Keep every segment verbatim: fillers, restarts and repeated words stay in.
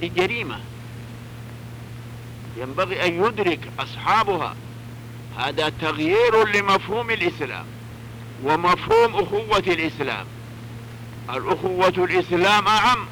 هذه جريمة ينبغي أن يدرك أصحابها. هذا تغيير لمفهوم الإسلام ومفهوم أخوة الإسلام. الأخوة الإسلام أعم.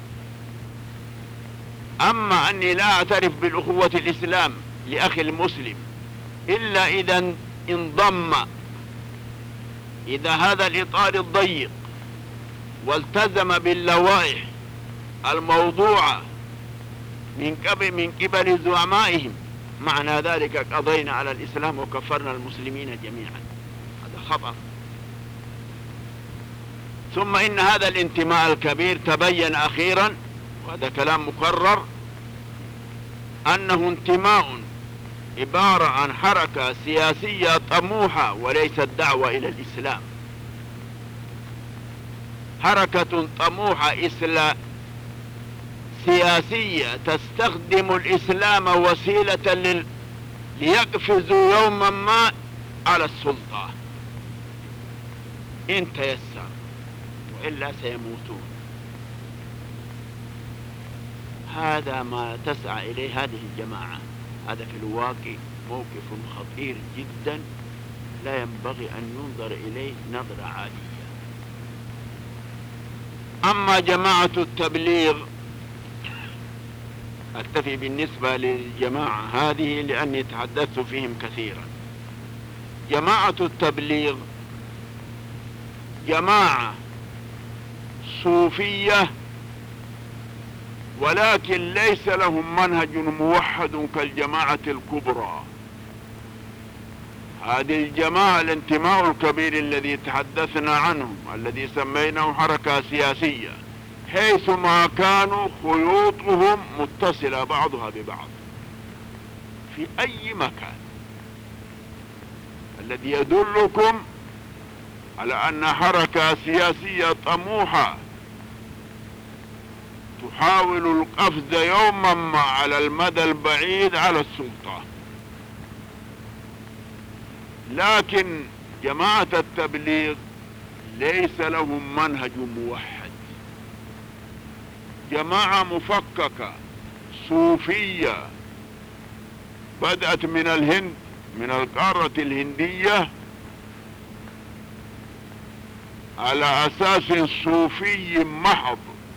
أما أني لا أعترف بالأخوة الإسلام لأخي المسلم إلا إذا انضم إذا هذا الإطار الضيق والتزم باللوائح الموضوعة من قبل من قبل زعمائهم، معنى ذلك قضينا على الإسلام وكفرنا المسلمين جميعا. هذا خطأ. ثم إن هذا الانتماء الكبير تبين أخيرا، وهذا كلام مكرر، أنه انتماء عبارة عن حركة سياسية طموحة وليست دعوة إلى الإسلام. حركة طموحة إسلام سياسية تستخدم الإسلام وسيلة لل... ليقفزوا يوما ما على السلطة إن تيسر، وإلا سيموتون. هذا ما تسعى إليه هذه الجماعة. هذا في الواقع موقف خطير جدا لا ينبغي أن ينظر إليه نظرة عادية. أما جماعة التبليغ أكتفي بالنسبة للجماعة هذه لأني تحدثت فيهم كثيرا. جماعة التبليغ جماعة صوفية، ولكن ليس لهم منهج موحد كالجماعة الكبرى. هذه الجماعة الانتماء الكبير الذي تحدثنا عنه الذي سميناه حركة سياسية، حيثما كانوا خيوطهم متصلة بعضها ببعض في أي مكان، الذي يدلكم على أن حركة سياسية طموحة تحاول القفز يوما ما على المدى البعيد على السلطة. لكن جماعة التبليغ ليس لهم منهج موحد، جماعة مفككة صوفية بدأت من الهند، من القارة الهندية، على أساس صوفي محض،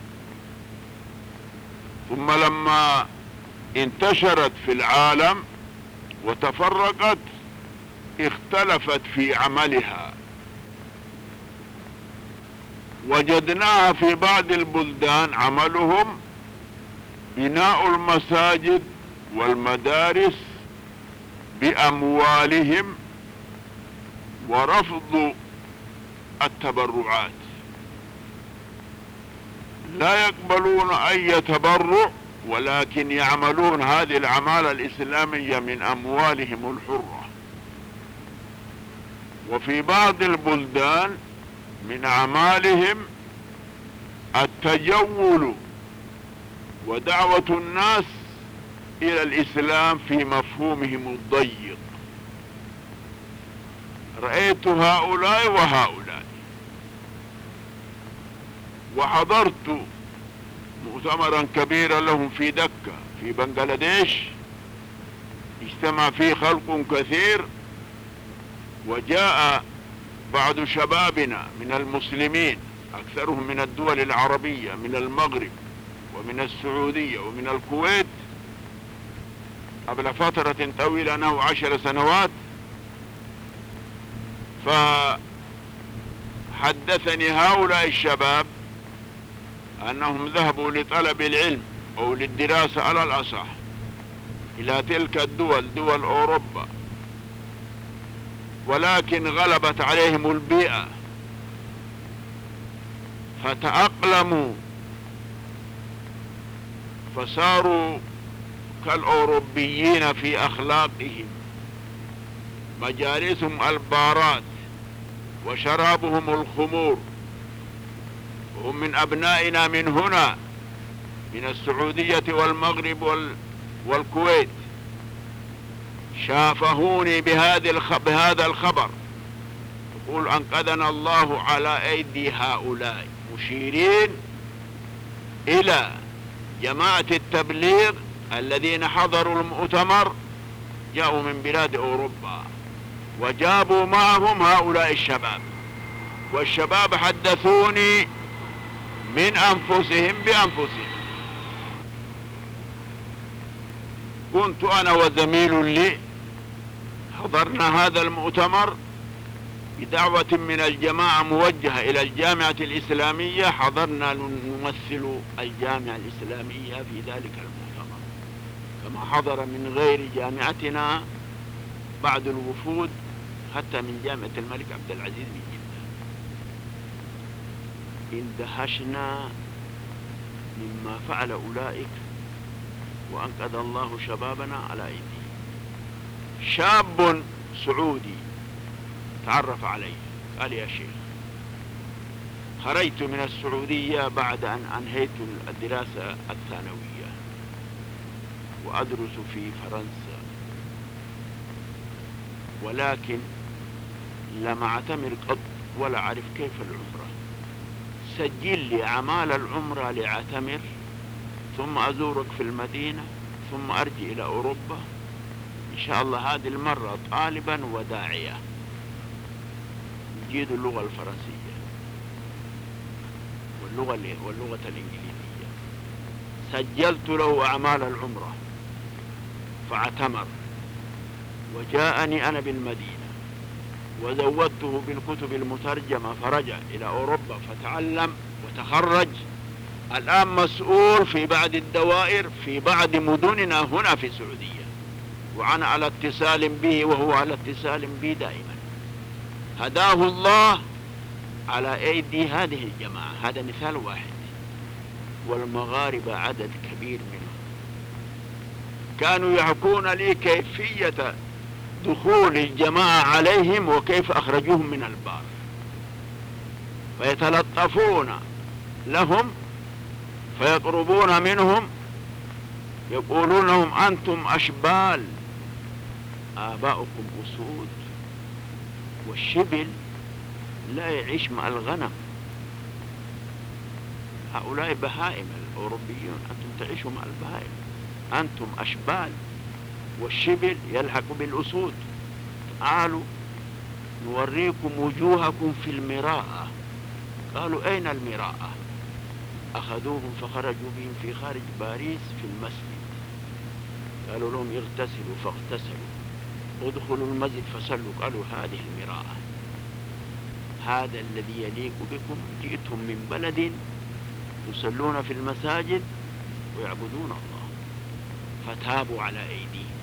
ثم لما انتشرت في العالم وتفرقت اختلفت في عملها. وجدناها في بعض البلدان عملهم بناء المساجد والمدارس بأموالهم ورفض التبرعات. لا يقبلون أي تبرع، ولكن يعملون هذه الأعمال الإسلامية من أموالهم الحرة. وفي بعض البلدان من أعمالهم التجول ودعوة الناس إلى الإسلام في مفهومهم الضيق. رأيت هؤلاء وهؤلاء، وحضرت مؤتمرا كبيرا لهم في دكة في بنغلاديش، اجتمع فيه خلق كثير، وجاء بعض شبابنا من المسلمين أكثرهم من الدول العربية، من المغرب ومن السعودية ومن الكويت قبل فترة طويلة نحو عشر سنوات. فحدثني هؤلاء الشباب أنهم ذهبوا لطلب العلم أو للدراسة على الأصح إلى تلك الدول، دول أوروبا، ولكن غلبت عليهم البيئة فتأقلموا فصاروا كالأوروبيين في أخلاقهم. مجالسهم البارات وشرابهم الخمور، وهم من أبنائنا من هنا من السعودية والمغرب والكويت. شافهوني بهذا الخبر، يقول أنقذنا الله على أيدي هؤلاء، مشيرين إلى جماعة التبليغ الذين حضروا المؤتمر جاءوا من بلاد أوروبا وجابوا معهم هؤلاء الشباب، والشباب حدثوني من أنفسهم بأنفسهم. كنت أنا وزميل لي حضرنا هذا المؤتمر بدعوة من الجماعة موجهة إلى الجامعة الإسلامية، حضرنا نمثل الجامعة الإسلامية في ذلك المؤتمر، كما حضر من غير جامعتنا بعض الوفود حتى من جامعة الملك عبد العزيز من جدة. اندهشنا مما فعل أولئك وأنقذ الله شبابنا على أيديه. شاب سعودي تعرف علي قال: يا شيخ، خرجت من السعودية بعد أن أنهيت الدراسة الثانوية وأدرس في فرنسا، ولكن لم أعتمر قط ولا أعرف كيف العمرة. سجل لي أعمال العمرة لأعتمر، ثم أزورك في المدينة، ثم أرجع إلى أوروبا إن شاء الله، هذه المرة طالبا وداعية يجيد اللغة الفرنسية واللغة, واللغة الإنجليزية. سجلت له أعمال العمرة فاعتمر، وجاءني أنا بالمدينة وزودته بالكتب المترجمة فرجع إلى أوروبا فتعلم وتخرج. الآن مسؤول في بعض الدوائر في بعض مدننا هنا في السعودية، وأنا على اتصال به وهو على اتصال بي دائما. هداه الله على أيدي هذه الجماعة. هذا مثال واحد، والمغاربة عدد كبير منهم. كانوا يحكون لي كيفية دخول الجماعة عليهم وكيف أخرجوهم من البار، فيتلطفون لهم فيطلبون منهم، يقولون لهم: أنتم أشبال، آباؤكم أسود، والشبل لا يعيش مع الغنم، هؤلاء بهائم الأوروبيون، أنتم تعيشوا مع البهائم، أنتم أشبال، والشبل يلحق بالأسود، تعالوا نوريكم وجوهكم في المراءة. قالوا: أين المراءة؟ أخذوهم فخرجوا بهم في خارج باريس في المسجد، قالوا لهم: اغتسلوا، فاغتسلوا، ادخلوا المسجد فصلوا، قالوا: هذه المراءة، هذا الذي يليق بكم، جئتم من بلد يصلون في المساجد ويعبدون الله، فتابوا على أيديهم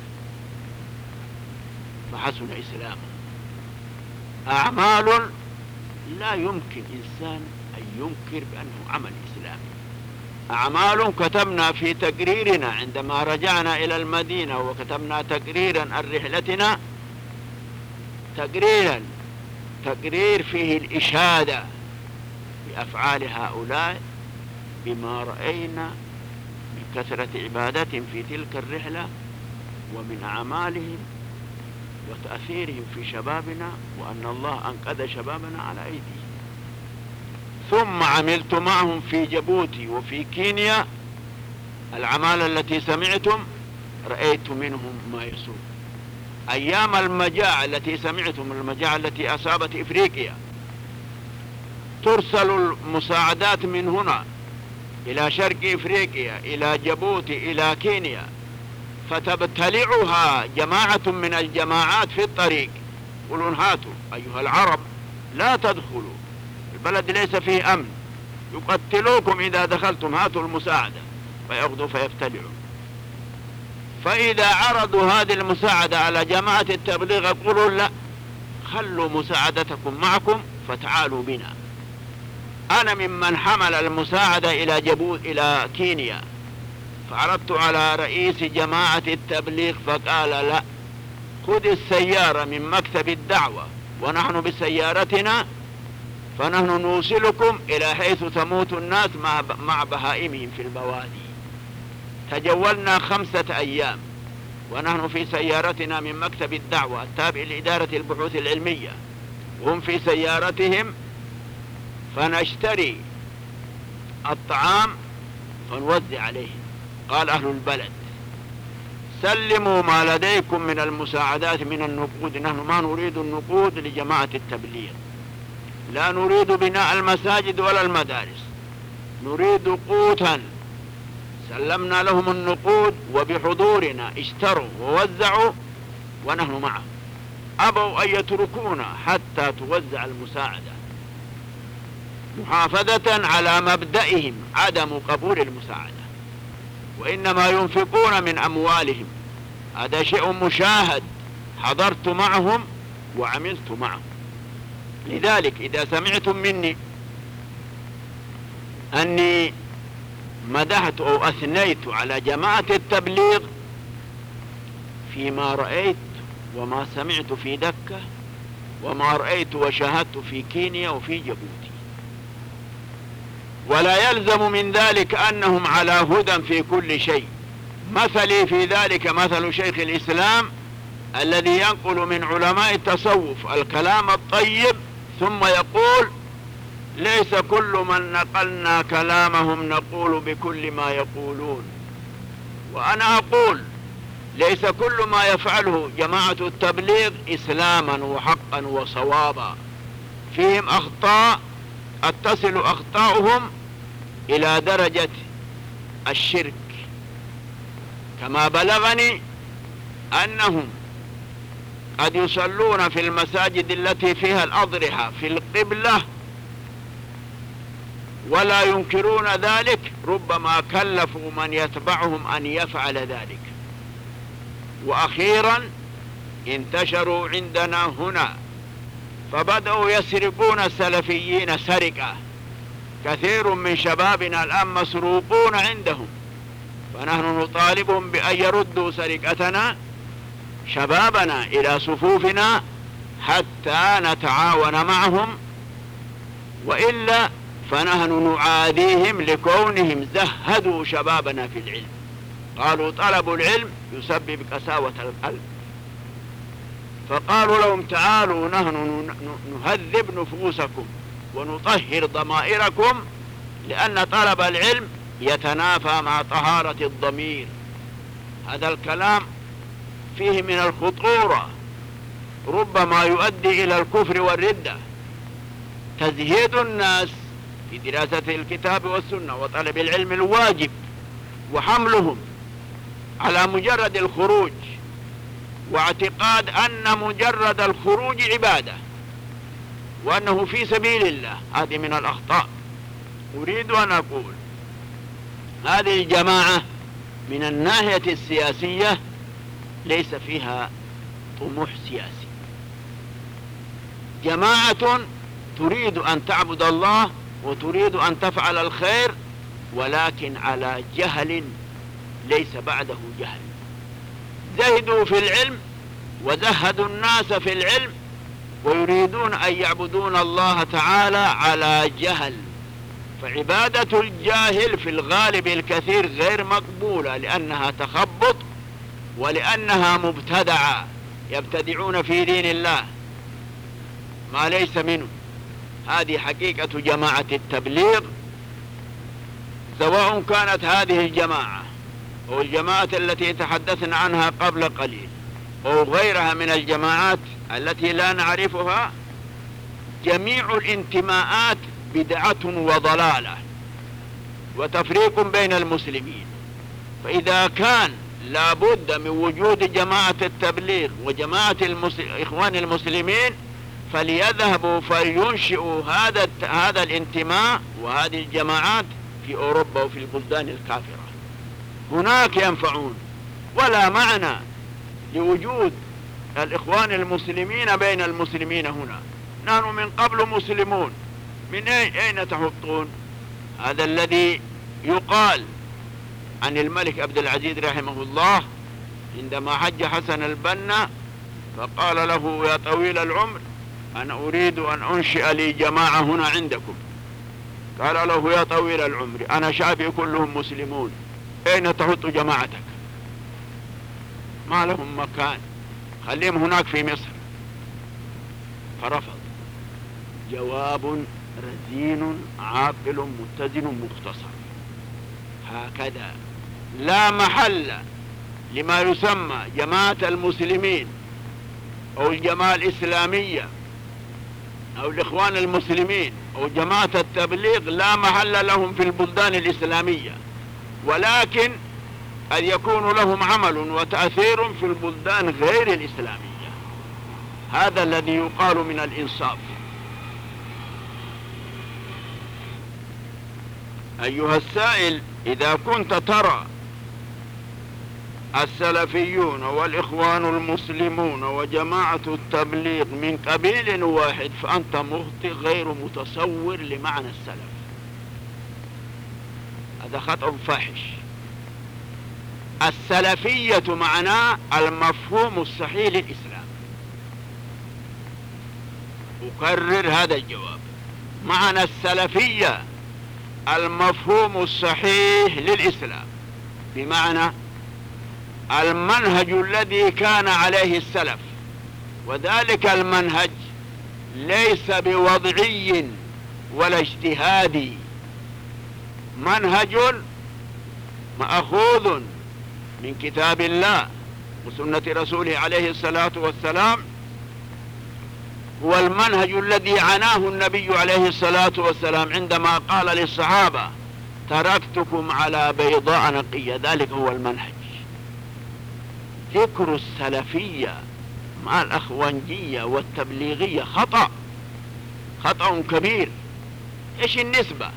فحسن إسلامهم. أعمال لا يمكن إنسان أن ينكر بأنه عمل إسلامي. أعمال كتبنا في تقريرنا عندما رجعنا إلى المدينة، وكتبنا تقريرا عن رحلتنا، تقريرا تقرير فيه الإشادة بأفعال هؤلاء بما رأينا من كثرة عبادتهم في تلك الرحلة ومن أعمالهم وتأثيرهم في شبابنا، وأن الله أنقذ شبابنا على أيديهم. ثم عملت معهم في جيبوتي وفي كينيا الأعمال التي سمعتم، رأيت منهم ما يسوء. أيام المجاعة التي سمعتم، المجاعة التي أصابت إفريقيا، ترسل المساعدات من هنا إلى شرق إفريقيا، إلى جيبوتي، إلى كينيا، فتبتلعها جماعة من الجماعات في الطريق، يقولون: هاتوا أيها العرب لا تدخلوا، البلد ليس فيه أمن، يقتلوكم إذا دخلتم، هاتوا المساعدة، فيأخذوا فيبتلعوا. فإذا عرضوا هذه المساعدة على جماعة التبليغ يقولون: لا، خلوا مساعدتكم معكم فتعالوا بنا. أنا ممن حمل المساعدة إلى جيبوت إلى كينيا، فعرضت على رئيس جماعة التبليغ فقال: لا، خذ السيارة من مكتب الدعوة ونحن بسيارتنا، فنحن نوصلكم إلى حيث تموت الناس مع بهائمهم في البوادي. تجولنا خمسة أيام ونحن في سيارتنا من مكتب الدعوة التابع لإدارة البحوث العلمية، وهم في سيارتهم، فنشتري الطعام فنوزع عليهم. قال أهل البلد سلموا ما لديكم من المساعدات من النقود، نحن ما نريد النقود لجماعة التبليغ، لا نريد بناء المساجد ولا المدارس، نريد قوتا. سلمنا لهم النقود وبحضورنا اشتروا ووزعوا ونحن معهم، أبوا أن يتركونا حتى توزع المساعدة محافظة على مبدئهم عدم قبول المساعدة، وإنما ينفقون من أموالهم. هذا شيء مشاهد، حضرت معهم وعملت معهم. لذلك إذا سمعتم مني أني مدحت أو أثنيت على جماعة التبليغ فيما رأيت وما سمعت في دكة وما رأيت وشاهدت في كينيا وفي جيبوتي، ولا يلزم من ذلك أنهم على هدى في كل شيء. مثلي في ذلك مثل شيخ الإسلام الذي ينقل من علماء التصوف الكلام الطيب ثم يقول ليس كل من نقلنا كلامهم نقول بكل ما يقولون. وأنا أقول ليس كل ما يفعله جماعة التبليغ إسلاما وحقا وصوابا، فيهم أخطاء قد تصل أخطاؤهم إلى درجة الشرك، كما بلغني أنهم قد يصلون في المساجد التي فيها الأضرحة في القبلة ولا ينكرون ذلك، ربما كلفوا من يتبعهم أن يفعل ذلك. وأخيرا انتشروا عندنا هنا فبدأوا يسرقون السلفيين سرقة، كثير من شبابنا الآن مسروقون عندهم، فنحن نطالبهم بأن يردوا سرقتنا شبابنا إلى صفوفنا حتى نتعاون معهم، وإلا فنحن نعاديهم لكونهم زهدوا شبابنا في العلم. قالوا طلب العلم يسبب قساوة القلب، فقالوا لهم تعالوا نحن نهذب نفوسكم ونطهر ضمائركم، لأن طلب العلم يتنافى مع طهارة الضمير. هذا الكلام فيه من الخطورة، ربما يؤدي إلى الكفر والردة. تزهيد الناس في دراسة الكتاب والسنة وطلب العلم الواجب وحملهم على مجرد الخروج، واعتقاد أن مجرد الخروج عبادة وأنه في سبيل الله، هذه من الأخطاء. أريد أن أقول هذه الجماعة من الناحية السياسية ليس فيها طموح سياسي، جماعة تريد أن تعبد الله وتريد أن تفعل الخير، ولكن على جهل ليس بعده جهل. زهدوا في العلم وزهدوا الناس في العلم، ويريدون أن يعبدون الله تعالى على جهل. فعبادة الجاهل في الغالب الكثير غير مقبولة، لأنها تخبط ولأنها مبتدعة، يبتدعون في دين الله ما ليس منه. هذه حقيقة جماعة التبليغ، سواء كانت هذه الجماعة أو الجماعة التي تحدثنا عنها قبل قليل أو غيرها من الجماعات التي لا نعرفها. جميع الانتماءات بدعة وضلالة وتفريق بين المسلمين. فإذا كان لابد من وجود جماعة التبليغ وجماعة إخوان المسلمين، فليذهبوا فلينشئوا هذا هذا الانتماء وهذه الجماعات في أوروبا وفي البلدان الكافرة، هناك ينفعون. ولا معنى لوجود الإخوان المسلمين بين المسلمين هنا، نحن من قبل مسلمون، من أين, أين تحطون؟ هذا الذي يقال عن الملك عبد العزيز رحمه الله عندما حج حسن البنا فقال له يا طويل العمر أنا أريد أن أنشئ لي جماعة هنا عندكم. قال له يا طويل العمر أنا شعبي كلهم مسلمون، أين تحط جماعتك؟ ما لهم مكان، خليهم هناك في مصر. فرفض. جواب رزين عاقل متزن مختصر. هكذا لا محل لما يسمى جماعة المسلمين أو الجماعة الإسلامية أو الإخوان المسلمين أو جماعة التبليغ، لا محل لهم في البلدان الإسلامية، ولكن أن يكون لهم عمل وتأثير في البلدان غير الإسلامية. هذا الذي يقال من الإنصاف. أيها السائل، إذا كنت ترى السلفيون والإخوان المسلمون وجماعة التبليغ من قبيل واحد فأنت مخطئ غير متصور لمعنى السلف. هذا خطأ فاحش. السلفية معناه المفهوم الصحيح للإسلام. أكرر هذا الجواب. معنى السلفية المفهوم الصحيح للإسلام، بمعنى المنهج الذي كان عليه السلف، وذلك المنهج ليس بوضعي ولا اجتهادي، منهج مأخوذ من كتاب الله وسنة رسوله عليه الصلاة والسلام. هو المنهج الذي عناه النبي عليه الصلاة والسلام عندما قال للصحابة: تركتكم على بيضاء نقية. ذلك هو المنهج. ذكر السلفية مع الأخوانجية والتبليغية خطأ، خطأ كبير. إيش النسبة؟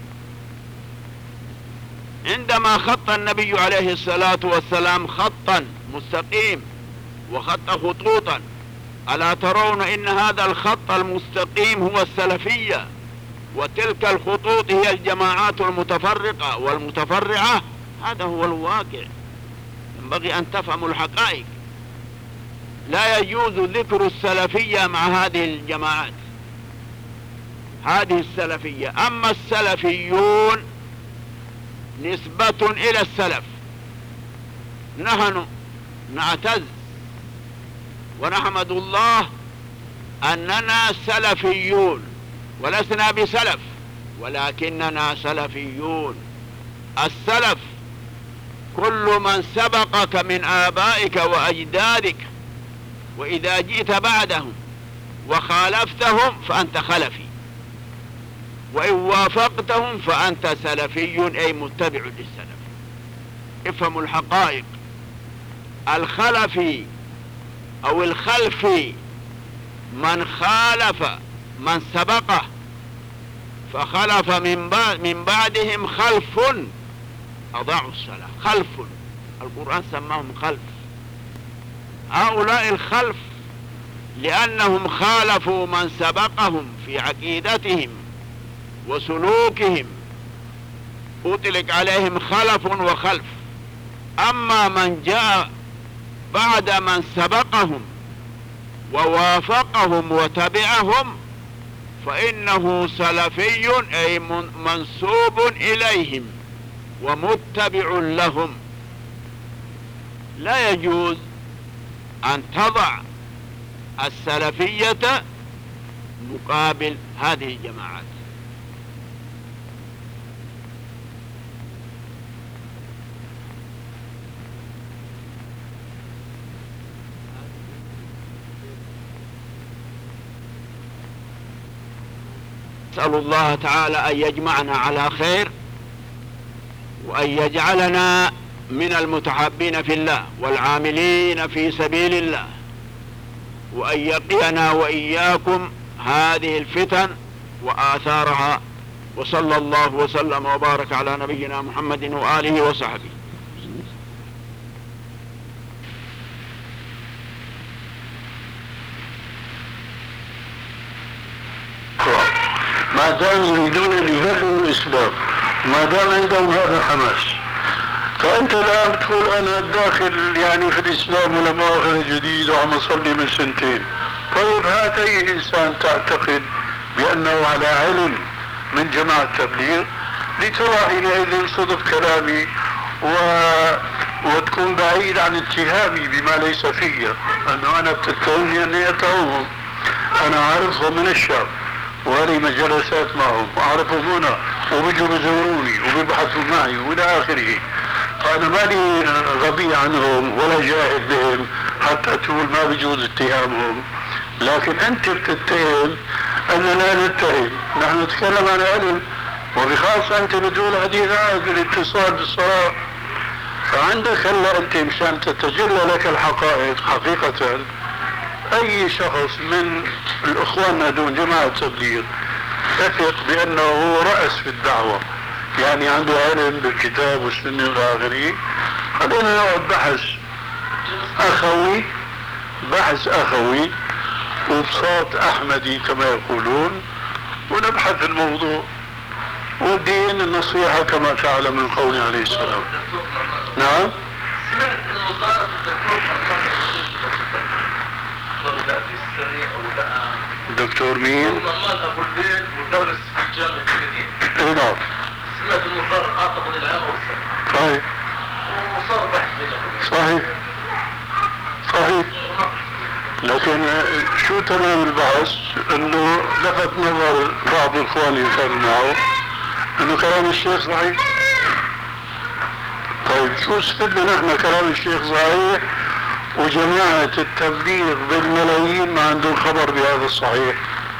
عندما خط النبي عليه الصلاة والسلام خطا مستقيم وخط خطوطا، ألا ترون إن هذا الخط المستقيم هو السلفية، وتلك الخطوط هي الجماعات المتفرقة والمتفرعة؟ هذا هو الواقع. ينبغي أن تفهموا الحقائق. لا يجوز ذكر السلفية مع هذه الجماعات، هذه السلفية. أما السلفيون نسبة إلى السلف، نحن نعتز ونحمد الله أننا سلفيون، ولسنا بسلف ولكننا سلفيون. السلف كل من سبقك من آبائك وأجدادك، وإذا جئت بعدهم وخالفتهم فأنت خلفي، وإن وافقتهم فأنت سلفي، أي متبع للسلف. افهموا الحقائق. الخلفي أو الخلفي من خالف من سبقه فخلف من بعد من بعدهم خلف أضاعوا الصلاة. خلف، القرآن سماهم خلف. هؤلاء الخلف لأنهم خالفوا من سبقهم في عقيدتهم وسلوكهم، أطلق عليهم خلف وخلف. أما من جاء بعد من سبقهم ووافقهم وتبعهم فإنه سلفي، أي منسوب إليهم ومتبع لهم. لا يجوز أن تضع السلفية مقابل هذه الجماعات. أسأل الله تعالى أن يجمعنا على خير، وأن يجعلنا من المتحابين في الله والعاملين في سبيل الله، وأن يقينا وإياكم هذه الفتن وآثارها. وصلى الله وسلم وبارك على نبينا محمد وآله وصحبه. ما دام يريدون أن يبرروا الإسلام، ما دام عندهم هذا الحماس، فأنت الآن بتقول أنا داخل يعني في الإسلام ولا مؤاخذة جديد وعم أصلي من سنتين. طيب هات أي إنسان تعتقد بأنه على علم من جماعة التبليغ لترى حينئذ صدق كلامي و... وتكون بعيد عن اتهامي بما ليس فيه، أنه أنا بتتهمني أني أتهمهم. أنا أعرفهم من الشام وهذه جلسات معهم وأعرفهم هنا وبيجوا بزوروني وبيبحثوا معي وإلى آخره. فأنا مالي غبي عنهم ولا جاهل بهم حتى تقول ما بيجوز اتهامهم، لكن أنت بتتهم أننا لا نتهم، نحن نتكلم عن علم، وبخاصة أنت بتقول حديث عهد بالاتصال بالصلاة. فعندك هلا أنت مشان تتجلى لك الحقائق حقيقة، أي شخص من الإخوان دون جماعة التبليغ يثق بأنه هو رأس في الدعوة، يعني عنده علم بالكتاب والسنة والآخرين، خلينا نقعد بحث أخوي، بحث أخوي وبساط أحمدي كما يقولون، ونبحث الموضوع، والدين النصيحة كما تعلم من قول عليه السلام. نعم. دكتور مين؟ ابو البيت مدرس في الجامعة المدينة. اي نعم. سمعت المقرر اعتقد العام او السنة. صحيح. وصار بحث. صحيح. صحيح. لكن شو تمام البحث؟ انه لفت نظر بعض اخواني كانوا معه انه كلام الشيخ صحيح. طيب شو استفدنا نحن كلام الشيخ صحيح وجماعة التبليغ بالملايين ما عندهم خبر بهذا الصحيح؟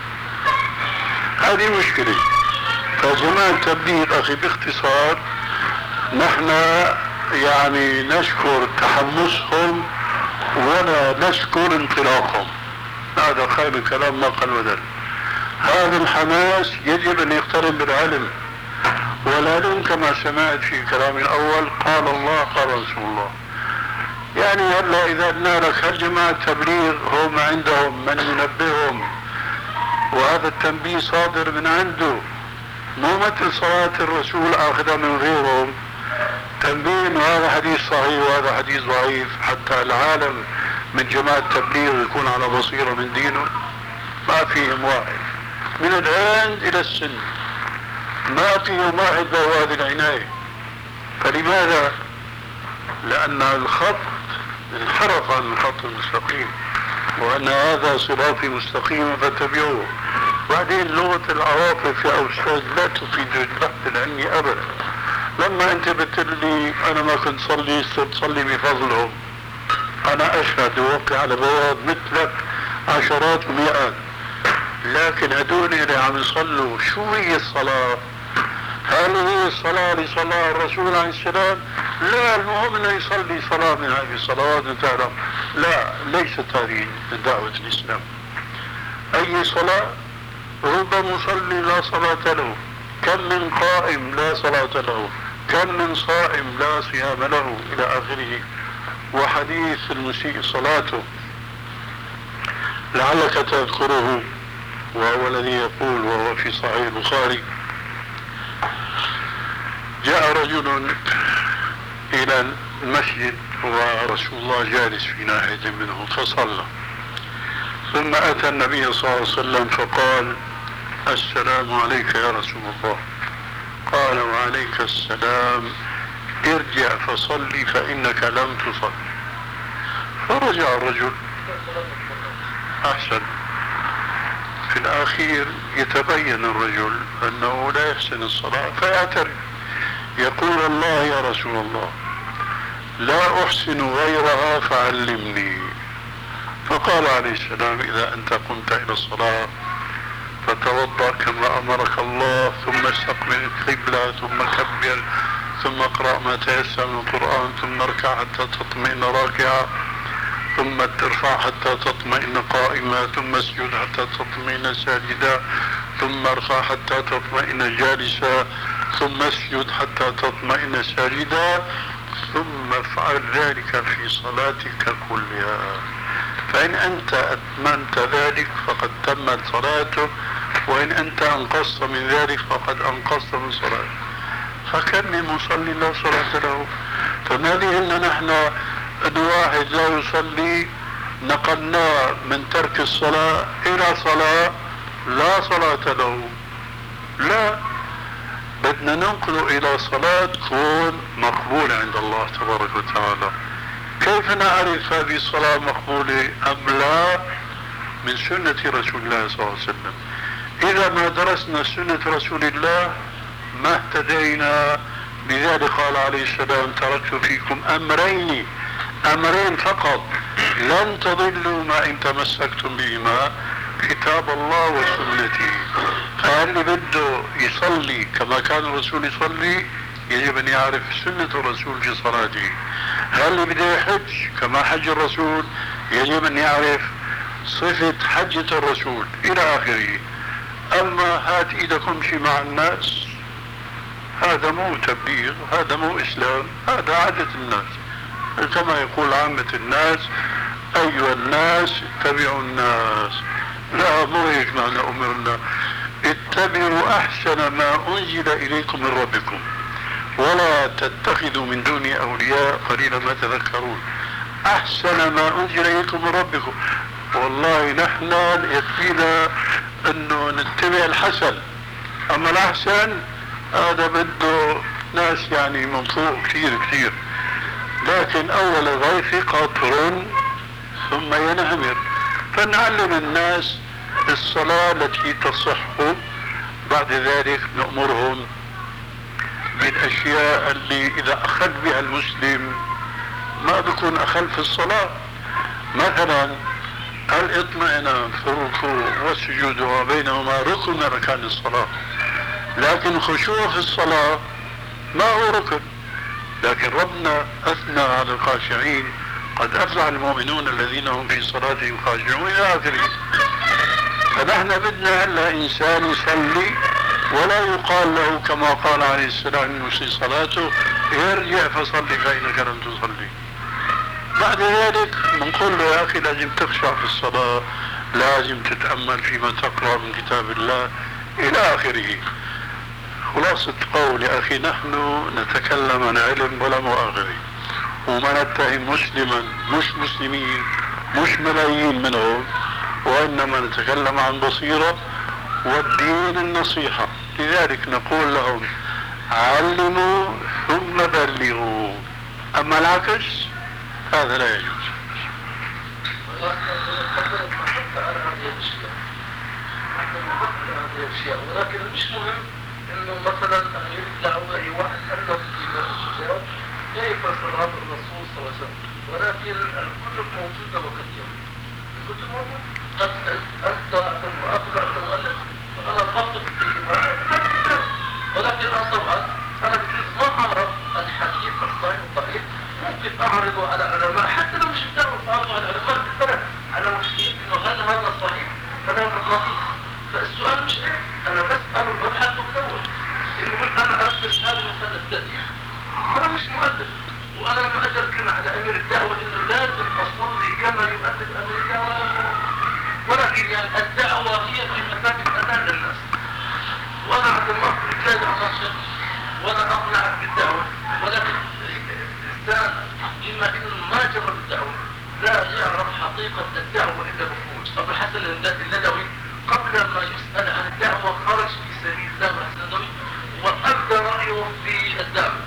هذه مشكلة. فجماعة التبليغ اخي باختصار نحن يعني نشكر تحمسهم ولا نشكر انطلاقهم، هذا خير الكلام ما قل ودل. هذا الحماس يجب ان يقترن بالعلم، والعلم كما سمعت في كلام الاول قال الله قال رسول الله. يعني هلا اذا قلنا لك هل جماعة التبليغ هم عندهم من ينبههم وهذا التنبيه صادر من عنده، مو مثل صلاة الرسول اخذها من غيرهم تنبيه انه هذا حديث صحيح وهذا حديث ضعيف حتى العالم من جماعة التبليغ يكون على بصيرة من دينه. ما فيهم واحد من العند الى السن، ما فيهم واحد له هذه العناية. فلماذا؟ لان الخط انحرف عن الخط المستقيم، وان هذا صراطي مستقيم فاتبعوه. بعدين لغة العواطف يا استاذ لا تفيد البحث العلمي ابدا. لما انت بتقلي انا ما كنت صلي صرت صلي بفضلهم، انا اشهد ووقع على بواب مثلك عشرات ومئات، لكن هدول اللي عم يصلوا شو هي الصلاة؟ هل هي الصلاة لصلاة الرسول عليه السلام؟ لا، المهم انه يصلي صلاة من هذه الصلوات تعلم. لا، ليست هذه دعوة الاسلام. اي صلاة؟ رب مصلي لا صلاة له، كم من قائم لا صلاة له، كم من صائم لا صيام له الى اخره. وحديث المسيء صلاته لعلك تذكره، وهو الذي يقول وهو في صحيح البخاري: جاء رجل الى المسجد ورسول الله جالس في ناحية منه فصلى، ثم اتى النبي صلى الله عليه وسلم فقال: السلام عليك يا رسول الله. قال: وعليك السلام، ارجع فصلي فانك لم تصل. فرجع الرجل. احسن. في الاخير يتبين الرجل انه لا يحسن الصلاة فيعترف، يقول: الله يا رسول الله لا احسن غيرها فعلمني. فقال عليه السلام: اذا انت قمت الى الصلاة فتوضأ كما امرك الله، ثم استقبل القبلة، ثم كبر، ثم اقرأ ما تيسر من القرآن، ثم اركع حتى تطمئن راكعا، ثم ترفع حتى تطمئن قائما، ثم اسجد حتى تطمئن ساجدا، ثم ارفع حتى تطمئن جالسا، ثم اسجد حتى تطمئن ساجدا، ثم افعل ذلك في صلاتك كلها. فإن أنت أتممت ذلك فقد تمت صلاتك، وإن أنت أنقصت من ذلك فقد أنقصت من صلاتك. فكم من مصلي لا صلاة له. فما لنا نحن أن واحد لا يصلي نقلناه من ترك الصلاة إلى صلاة لا صلاة له. لا، بدنا ننقل إلى صلاة تكون مقبولة عند الله تبارك وتعالى. كيف نعرف هذه الصلاة مقبولة أم لا؟ من سنة رسول الله صلى الله عليه وسلم. إذا ما درسنا سنة رسول الله ما اهتدينا لذلك قال عليه السلام تركت فيكم أمرين، أمرين فقط لن تضلوا ما إن تمسكتم بهما، كتاب الله وسنتي. فاللي بده يصلي كما كان الرسول يصلي يجب أن يعرف سنة الرسول في صلاته. اللي بده يحج كما حج الرسول يجب أن يعرف صفة حجة الرسول إلى آخره. أما هات إيدكم شي مع الناس، هذا مو تبليغ، هذا مو إسلام، هذا عادة الناس. كما يقول عامة الناس أيها الناس اتبعوا الناس، لا مو هيك معنى أمرنا. اتبعوا أحسن ما أنزل إليكم من ربكم ولا تتخذوا من دونه أولياء قليلا ما تذكرون. أحسن ما أنزل إليكم من ربكم، والله نحن يكفينا أنه نتبع الحسن، أما الأحسن هذا بده ناس يعني من فوق كثير كثير. لكن أول الغيث قطر ثم ينهمر، فنعلم الناس الصلاة التي تصح، بعد ذلك نأمرهم بالأشياء اللي إذا أخذ بها المسلم ما بيكون أخل في الصلاة. مثلا الاطمئنان في الركوع والسجود وبينهما ركن من أركان الصلاة، لكن الخشوع في الصلاة ما هو ركن. لكن ربنا أثنى على الخاشعين قد أفلح المؤمنون الذين هم في صلاتهم خاشعون إلى آخره. فنحن بدنا هلا إنسان يصلي ولا يقال له كما قال عليه السلام يسيء صلاته ارجع فصلي فإنك لم تصلي. بعد ذلك بنقول له يا أخي لازم تخشع في الصلاة، لازم تتأمل فيما تقرأ من كتاب الله إلى آخره. خلاصة قول يا أخي نحن نتكلم عن علم ولا مؤاخذة، وما نتهم مسلما مش مسلمين مش ملايين منهم، وإنما نتكلم عن بصيرة والدين النصيحة. لذلك نقول لهم علموا ثم بلغوا، أما العكس هذا لا يجوز. ولكن مش مهم انه مثلا يطلع اي واحد عنده في كيف صلاة الرسول صلى الله عليه وسلم، ولكن الكتب موجودة وكثيرة. الكتب موجودة، قد انت اقرأ المؤلف فانا بطلب فيه، ولكن انا طبعا انا بجوز ما اعرف الحديث الصحيح الضعيف، ممكن اعرضه على علماء حتى لو مش بتعرف اعرضه على علماء بالبلد على مشكلة انه هل هذا صحيح كلام الرسول. فالسؤال مش ايه، انا بسأل وببحث وبدور، انه انا ارسل هذا مثلا التأليف، انا مش مؤلف، وانا لما اجل كلمة على امير الدعوة انه لازم اصلي كما يؤدب امير الدعوة، ولكن يعني الدعوة هي في مثابة امان للناس، وانا عندما اخرج لا دعوة شيء وانا اقنعك بالدعوة، ولكن الانسان بما انه ما جرب الدعوة لا يعرف حقيقة الدعوة الا بخروج. ابو الحسن الندوي قبل ما يسأل عن الدعوة خرج في سبيل الله الحسن الندوي وأبدى رأيه في الدعوة.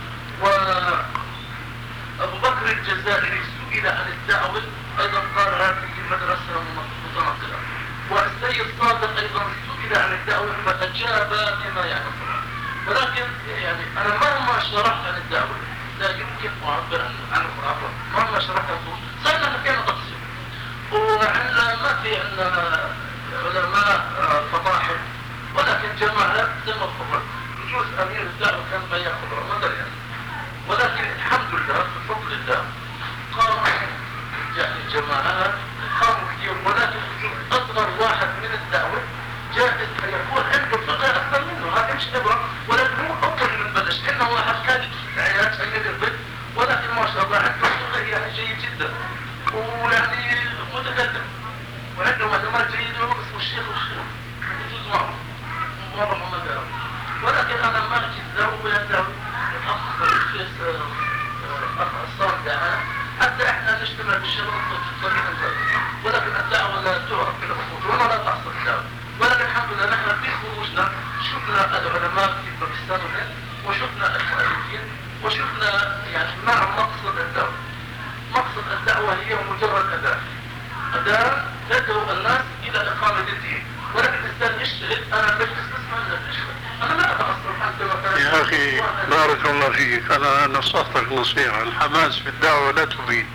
وأبو بكر الجزائري سئل عن الدعوة أيضا قال هذه المدرسة متنقلة. والسيد صادق أيضا سئل عن الدعوة فأجاب بما يعرف. ولكن يعني أنا مهما شرحت عن الدعوة لا يمكن أعبر عن الخرافة، مهما شرحت صرنا كان تقصير، وعندنا ما في عندنا علماء فطاحل، ولكن جماعات زي ما تفضلت يجوز امير الدعوه كان ما ياخذ رمضان يعني. ولكن الحمد لله بفضل الله قاموا يعني جماعات قاموا كثير، ولكن يجوز اصغر واحد من الدعوه جائز ان يكون عنده فقه اكثر منه، هذا مش عبره، ولكن هو افضل من بلش انه واحد كان في العيادات امير البيت، ولكن ما شاء الله عنده فقه يعني جيد جدا ويعني متقدم وعنده معلومات جيدة اسمه الشيخ والشيخ يجوز معه مرة محمد يعرف. ولكن أنا ما أجد ولا دعوة أخذ الشيخ أخ الصالح دعاء حتى إحنا نجتمع بالشباب في طريق الزاوية، ولكن الدعوة لا تعرف في الخروج ولا لا تحصل الدعوة. ولكن الحمد لله نحن في خروجنا شفنا العلماء في باكستان وهند، وشفنا المؤلفين، وشفنا يعني ما مقصد الدعوة. مقصد الدعوة هي مجرد أداة أداة تدعو الناس إلى إقامة الدين، ولكن الإنسان يشتغل. أنا بجلس أسمع الناس يشتغل، أنا لا أتأثر حتى مثلا يا يا أخي بارك الله فيك، أنا نصحتك نصيحة، الحماس في الدعوة لا تبين.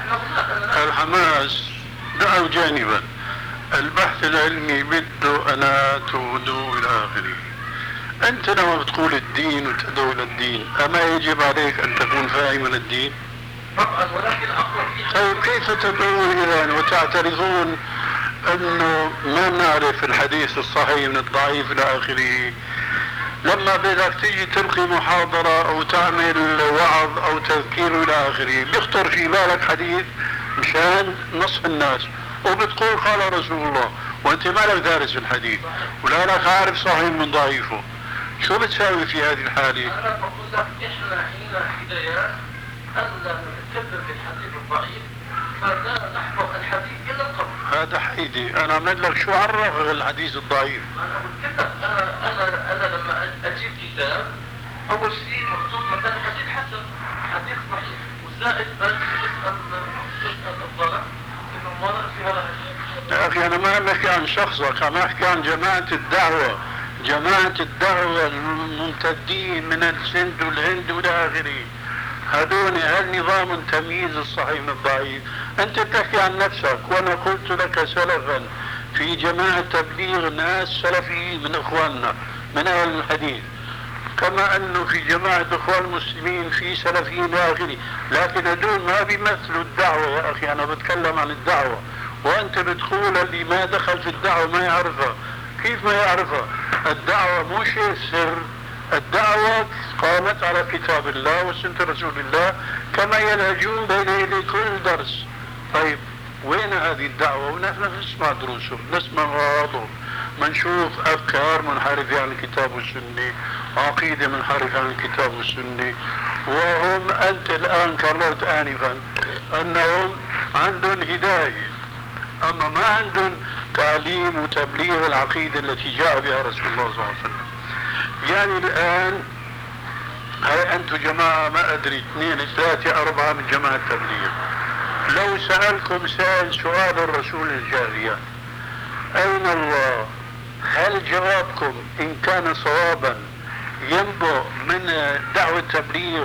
الحماس دعوا جانبا، البحث العلمي بده أنا تودو إلى آخره. أنت لما بتقول الدين وتدعو إلى الدين، أما يجب عليك أن تكون فاهما الدين؟ طبعا، ولكن أقوى فيها. طيب كيف تدعون إلى وتعترضون أنه ما نعرف الحديث الصحيح من الضعيف إلى آخره؟ لما بدك تيجي تلقي محاضرة أو تعمل وعظ أو تذكير إلى آخره، بيخطر في بالك حديث مشان نصح الناس وبتقول قال رسول الله، وأنت ما لك دارس الحديث ولا لك عارف صحيح من ضعيفه، شو بتساوي في هذه الحالة؟ أنا بقول لك إحنا حين هدايات ألا نتكلم بالحديث الضعيف، فلا نحفظ الحديث إلا القبر. هذا حيدي، أنا أعمل لك شو عرف الحديث الضعيف؟ أنا قلت لك أنا أنا أنا لما أجيب كتاب أول شيء مكتوب مثلا حديث حسن، حديث صحيح، وزائد بس اسأل اسأل الضرر إنه المرأة في هذا الشيء. يا أخي أنا ما عم بحكي عن شخصك، عم بحكي عن جماعة الدعوة، جماعة الدعوة الممتدين من السند والهند والى آخره، هذول هل نظام تمييز الصحيح من الضعيف؟ أنت بتحكي عن نفسك، وأنا قلت لك سلفا في جماعة تبليغ ناس سلفيين من إخواننا من أهل الحديث، كما أنه في جماعة إخوان المسلمين في سلفيين إلى آخره، لكن هذول ما بيمثلوا الدعوة يا أخي. أنا بتكلم عن الدعوة، وأنت بتقول اللي ما دخل في الدعوة ما يعرفها. كيف ما يعرفها؟ الدعوة مو شيء سر، الدعوة قامت على كتاب الله وسنة رسول الله كما يلهجون بين يدي كل درس. طيب وين هذه الدعوة؟ ونحن نسمع دروسهم، نسمع مواعظهم، منشوف أفكار منحرفة عن الكتاب والسنة، عقيدة منحرفة عن الكتاب والسنة، وهم أنت الآن كررت آنفا أنهم عندهم هداية، أما ما عندهم تعليم وتبليغ العقيدة التي جاء بها رسول الله صلى الله عليه وسلم. يعني الآن هاي أنتم جماعة ما أدري اثنين ثلاثة أربعة من جماعة التبليغ، لو سألكم سأل سؤال الرسول الجارية أين الله، هل جوابكم إن كان صوابا ينبع من دعوة تبليغ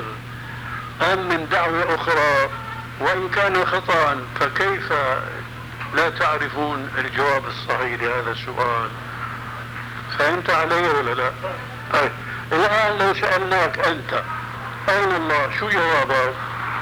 أم من دعوة أخرى؟ وإن كان خطأ فكيف لا تعرفون الجواب الصحيح لهذا السؤال؟ فهمت علي ولا لا؟ طيب الآن لو سألناك أنت أين الله، شو جوابك؟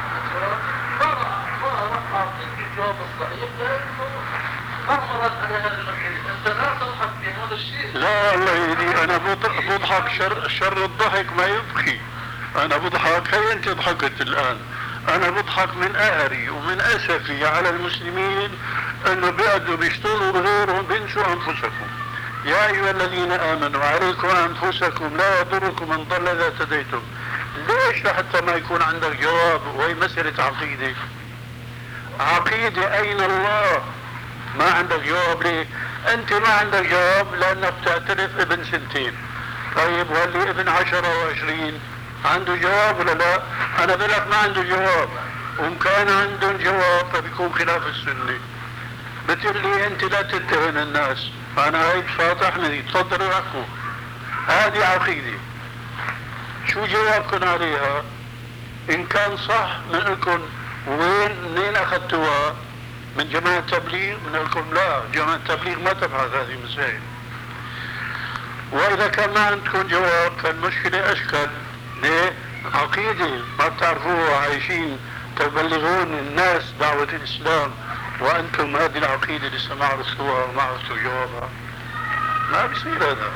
أعطيك الجواب الصحيح لأنه أمرت على هذا المكان، أنت لا تضحك بهذا الشيء. لا الله يهدي، أنا بضحك شر, شر الضحك ما يبكي، أنا بضحك، هي أنت ضحكت الآن، أنا بضحك من قهري ومن أسفي على المسلمين أنه بيقعدوا بيشتغلوا بغيرهم بينسوا أنفسكم. يا أيها الذين آمنوا عليكم أنفسكم لا يضركم من ضل إذا اهتديتم. ليش لحتى ما يكون عندك جواب؟ وهي مسألة عقيدة، عقيدة أين الله؟ ما عندك جواب ليه؟ أنت ما عندك جواب لأنك تعترف ابن سنتين. طيب واللي ابن عشرة وعشرين عنده جواب ولا لا؟ أنا بقولك ما عنده جواب، وإن كان عندهم جواب فبيكون خلاف السنة. بتقول لي أنت لا تتهم الناس، أنا هيك فاتحني، تفضلوا احكوا، هذه عقيدة، شو جوابكم عليها؟ إن كان صح نقولكم وين منين أخذتوها؟ من جماعة التبليغ؟ بنقولكم لا، جماعة التبليغ ما تبحث هذه المسائل. وإذا كان ما عندكم جواب فالمشكلة أشكل. ليه؟ عقيدة ما بتعرفوها، عايشين تبلغون الناس دعوة الإسلام وأنتم هذه العقيدة لسه ما عرفتوها وما عرفتوا جوابها، ما بيصير هذا.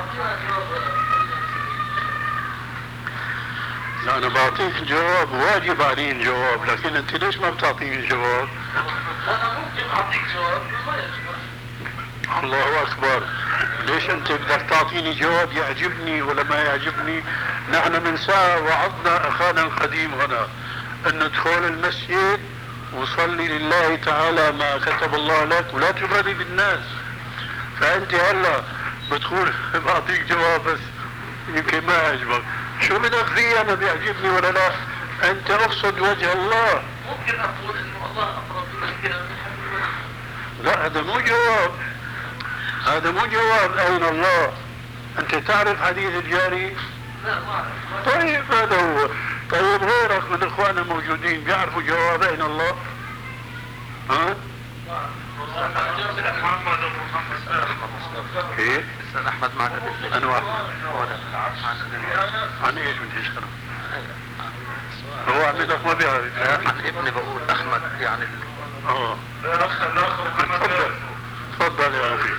لا أنا بعطيك الجواب، واجب علي الجواب، لكن أنت ليش ما بتعطيني الجواب؟ أنا ممكن أعطيك جواب ما يجب. الله أكبر، ليش أنت بدك تعطيني جواب يعجبني ولا ما يعجبني؟ نحن من ساعة وعظنا أخانا القديم هنا أن ندخل المسجد وصلي لله تعالى ما كتب الله لك ولا تبالي بالناس. فأنت هلا بتقول بعطيك جواب بس يمكن ما يعجبك، شو بدك فيه؟ أنا بيعجبني ولا لا؟ أنت أقصد وجه الله. ممكن أقول إنه الله أقرب إلى لا هذا مو جواب، هذا مو جواب. أين الله؟ أنت تعرف حديث الجاري لا ما أعرف. طيب هذا هو. طيب غيرك من اخواننا الموجودين بيعرفوا جواب اين الله؟ ها؟ محمد محمد ايه؟ استاذ احمد معنا انا واحد عن ايش بدي يشتغل؟ هو عميدك ما بيعرف عن ابني بقول احمد يعني اه تفضل تفضل يا رفيق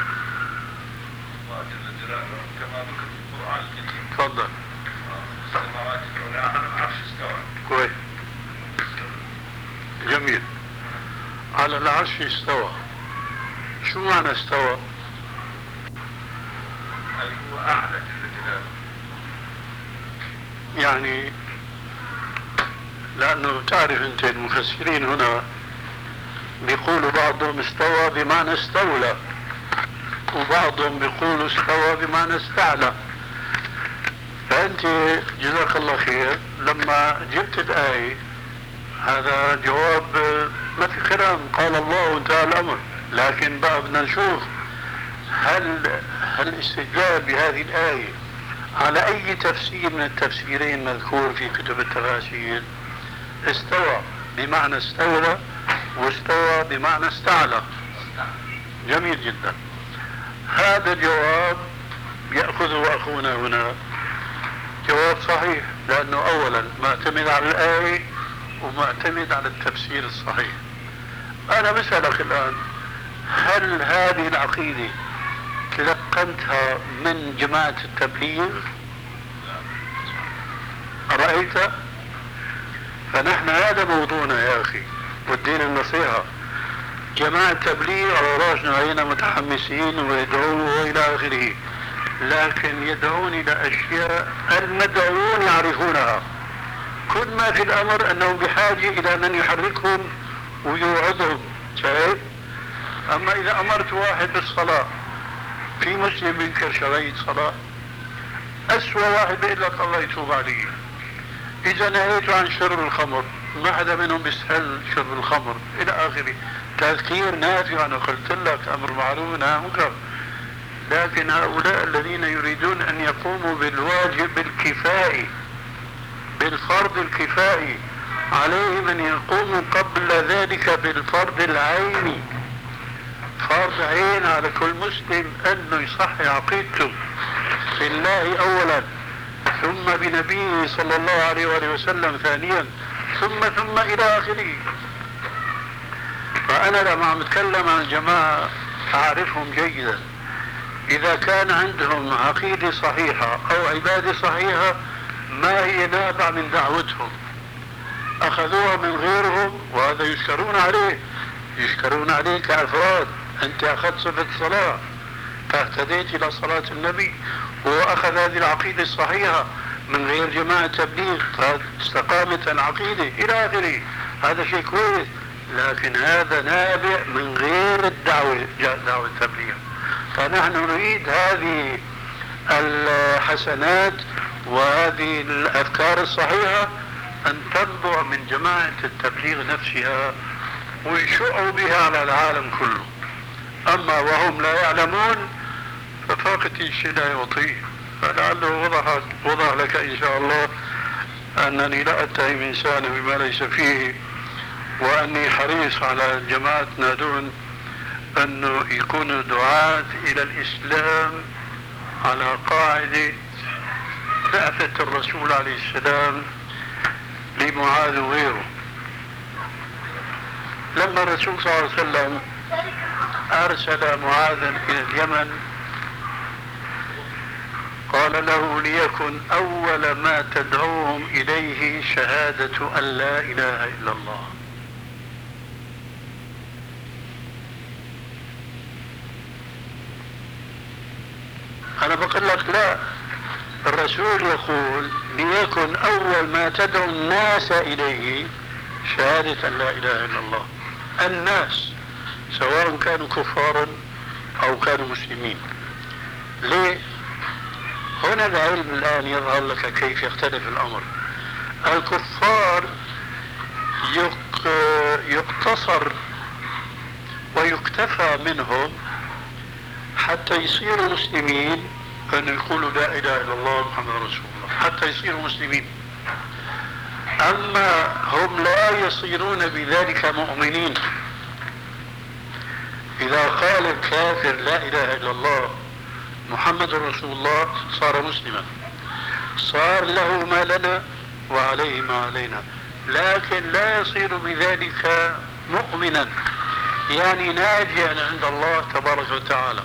كما ذكر في القرآن الكريم تفضل السماوات العلى على العرش استوى. كويس جميل. على العرش استوى. شو معنى استوى؟ أي هو أعلى جل جلاله. يعني لأنه تعرف أنت المفسرين هنا بيقولوا بعضهم استوى بمعنى استولى، وبعضهم بيقولوا استوى بمعنى استعلى. فأنت جزاك الله خير لما جبت الآية هذا جواب ما في كلام، قال الله وانتهى الأمر. لكن بقى بدنا نشوف هل هل الاستدلال بهذه الآية على أي تفسير من التفسيرين مذكور في كتب التفاسير؟ استوى بمعنى استولى واستوى بمعنى استعلى. جميل جدا. هذا الجواب يأخذه أخونا هنا جواب صحيح، لأنه أولا معتمد على الآية ومعتمد على التفسير الصحيح. أنا بسألك الآن، هل هذه العقيدة تلقنتها من جماعة التبليغ؟ رأيت؟ فنحن هذا موضوعنا يا أخي، والدين النصيحة. جماعة التبليغ على راسنا علينا متحمسين ويدعون وإلى آخره، لكن يدعون إلى أشياء المدعوون يعرفونها. كل ما في الأمر أنهم بحاجة إلى من يحركهم ويوعظهم. شايف؟ أما إذا أمرت واحد بالصلاة، في مسلم ينكر شرعية صلاة؟ أسوأ واحد بيقول لك الله يتوب عليه. إذا نهيت عن شرب الخمر، ما حدا منهم بيستحل شرب الخمر إلى آخره. تذكير نافع، أنا قلت لك أمر معروف ونهي عن منكر. لكن هؤلاء الذين يريدون أن يقوموا بالواجب الكفائي، بالفرض الكفائي، عليهم أن يقوموا قبل ذلك بالفرض العيني. فرض عين على كل مسلم أنه يصحي عقيدته في الله أولا، ثم بنبيه صلى الله عليه وآله وسلم ثانيا، ثم ثم إلى آخره. فأنا لما عم أتكلم عن الجماعة أعرفهم جيدا. إذا كان عندهم عقيدة صحيحة أو عبادة صحيحة ما هي نابعة من دعوتهم، أخذوها من غيرهم، وهذا يشكرون عليه، يشكرون عليه كأفراد. أنت أخذت صفة الصلاة فاهتديت إلى صلاة النبي، وأخذ هذه العقيدة الصحيحة من غير جماعة تبليغ فاستقامت العقيدة إلى آخره. هذا شيء كويس، لكن هذا نابع من غير الدعوة، دعوة التبليغ. فنحن نريد هذه الحسنات وهذه الأفكار الصحيحة أن تنبع من جماعة التبليغ نفسها ويشعوا بها على العالم كله. أما وهم لا يعلمون ففاقة الشيء لا يعطيه. فلعله وضح, وضح لك إن شاء الله أنني لا أتهم إنسانا بما ليس فيه، وأني حريص على جماعتنا دون أنه يكونوا دعاة إلى الإسلام على قاعدة بعثة الرسول عليه السلام لمعاذ وغيره. لما الرسول صلى الله عليه وسلم أرسل معاذا إلى اليمن قال له: ليكن أول ما تدعوهم إليه شهادة أن لا إله إلا الله. أنا بقول لك لا، الرسول يقول: ليكن أول ما تدعو الناس إليه شهادة أن لا إله إلا الله. الناس سواء كانوا كفارا أو كانوا مسلمين. ليه؟ هنا العلم الآن يظهر لك كيف يختلف الأمر. الكفار يقتصر ويكتفى منهم حتى يصيروا مسلمين أن يقولوا لا إله إلا الله محمد رسول الله حتى يصيروا مسلمين. أما هم لا يصيرون بذلك مؤمنين. إذا قال الكافر لا إله إلا الله محمد رسول الله صار مسلما، صار له ما لنا وعليه ما علينا، لكن لا يصير بذلك مؤمنا، يعني ناجيا عند الله تبارك وتعالى.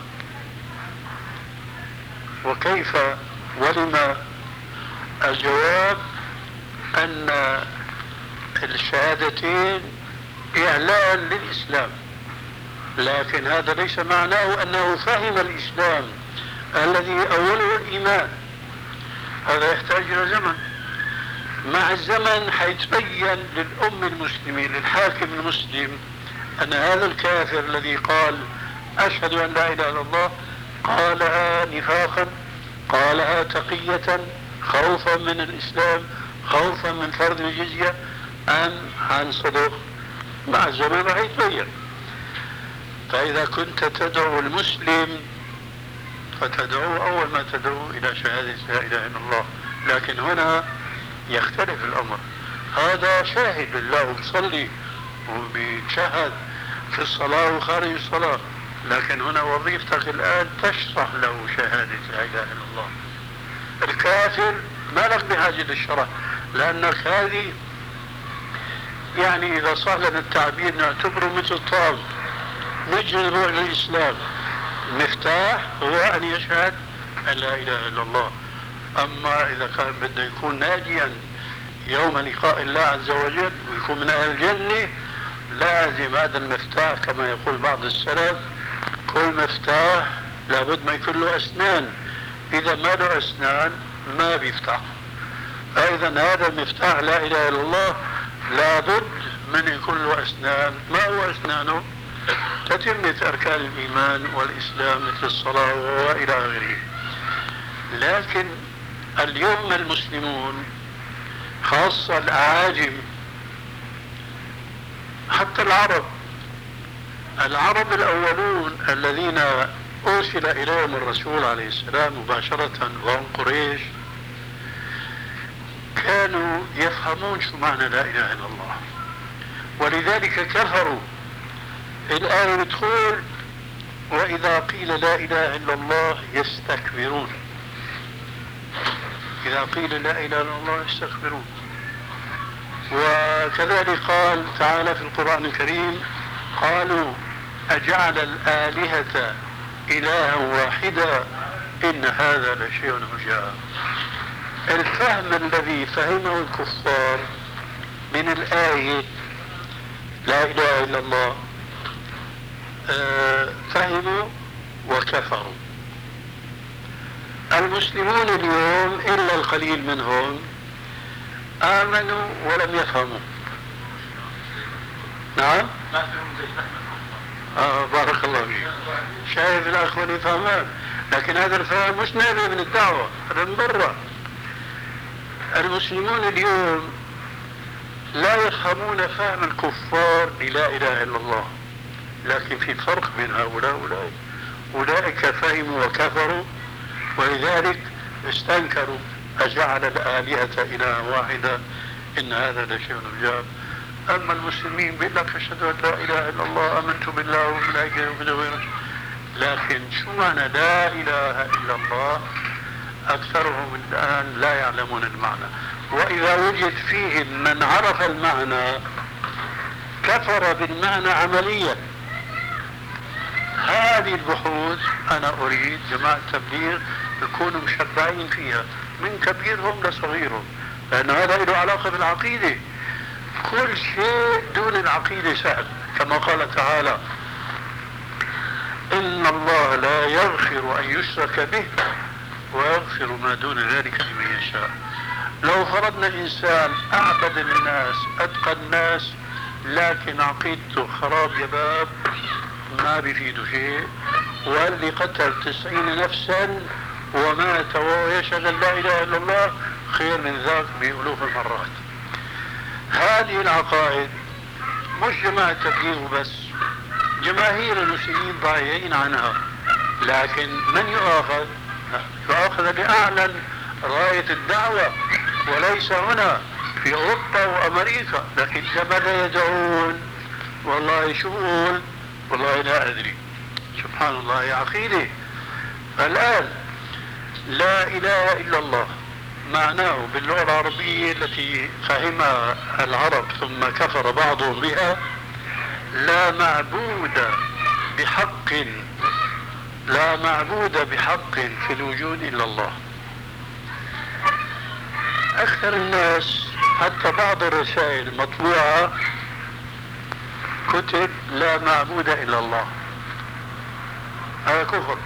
وكيف ولما؟ الجواب أن الشهادتين إعلان للإسلام، لكن هذا ليس معناه أنه فهم الإسلام الذي أوله الإيمان. هذا يحتاج إلى زمن. مع الزمن حيتبين للأم المسلمين للحاكم المسلم أن هذا الكافر الذي قال أشهد أن لا إله إلا الله قالها نفاقا، قالها تقية خوفا من الإسلام، خوفا من فرض الجزية، أم عن صدق. مع الزمن راح يتبين. فإذا كنت تدعو المسلم فتدعو أول ما تدعو إلى شهادة لا إله إلا الله، لكن هنا يختلف الأمر. هذا شاهد لله بيصلي وبيتشهد في الصلاة وخارج الصلاة، لكن هنا وظيفتك الآن تشرح له شهادة لا إله إلا الله. الكافر ما لك بحاجة للشرح، لأنك هذه يعني إذا صح لنا التعبير نعتبره مثل طاب نجري روح للإسلام. المفتاح هو أن يشهد أن لا إله إلا الله. أما إذا كان بده يكون ناجيا يوم لقاء الله عز وجل ويكون من أهل الجنة، لازم هذا المفتاح كما يقول بعض السلف كل مفتاح لابد ما يكون له أسنان، إذا ما له أسنان ما بيفتح. فإذا هذا المفتاح لا إله إلا الله لابد من يكون له أسنان. ما هو أسنانه؟ تتمة أركان الإيمان والإسلام مثل الصلاة وإلى آخره. لكن اليوم المسلمون خاصة الأعاجم حتى العرب العرب الأولون الذين أرسل إليهم الرسول عليه السلام مباشرة وهم قريش كانوا يفهمون شو معنى لا إله إلا الله، ولذلك كفروا. الآية بتقول وإذا قيل لا إله إلا الله يستكبرون. إذا قيل لا إله إلا الله يستكبرون. وكذلك قال تعالى في القرآن الكريم قالوا أجعل الآلهة إلها واحدا إن هذا لشيء عجاب. الفهم الذي فهمه الكفار من الآية لا إله إلا الله أه فهموا وكفروا. المسلمون اليوم إلا القليل منهم آمنوا ولم يفهموا. نعم آه بارك الله فيك. شايف الأخوة يفهمان، لكن هذا الفهم مش نابع من الدعوة، هذا من برا. المسلمون اليوم لا يفهمون فهم الكفار للا إله إلا الله، لكن في فرق بين هؤلاء وأولئك. أولئك فهموا وكفروا ولذلك استنكروا أجعل الآلهة إلها واحدة إن هذا لشيء عجاب. أما المسلمين بيقول لك أشهد أن لا إله إلا الله آمنت بالله وملائكته وكتبه، لكن شو معنى لا إله إلا الله أكثرهم الآن لا يعلمون المعنى. وإذا وجد فيهم من عرف المعنى كفر بالمعنى عمليا. هذه البحوث أنا أريد جماعة التبليغ يكونوا مشبعين فيها من كبيرهم لصغيرهم، لأن هذا له علاقة بالعقيدة. كل شيء دون العقيدة سهل، كما قال تعالى إن الله لا يغفر أن يشرك به ويغفر ما دون ذلك لمن يشاء. لو فرضنا إنسان أعبد الناس أتقى الناس لكن عقيدته خراب يباب ما بيفيده شيء، واللي قتل تسعين نفسا ومات وهو يشهد لا إله إلا الله خير من ذاك بألوف المرات. هذه العقائد مش جماعة تبليغ بس، جماهير المسلمين ضايعين عنها، لكن من يؤاخذ فأخذ لأعلن راية الدعوة، وليس هنا في أوروبا وأمريكا. لكن ماذا يدعون؟ والله شو أقول؟ والله لا أدري. سبحان الله يا عقيدة. الآن لا إله إلا الله معناه باللغة العربية التي فهمها العرب ثم كفر بعضهم بها: لا معبود بحق لا معبود بحق في الوجود إلا الله. أكثر الناس حتى بعض الرسائل المطبوعة كتب لا معبود إلا الله. هذا كفر.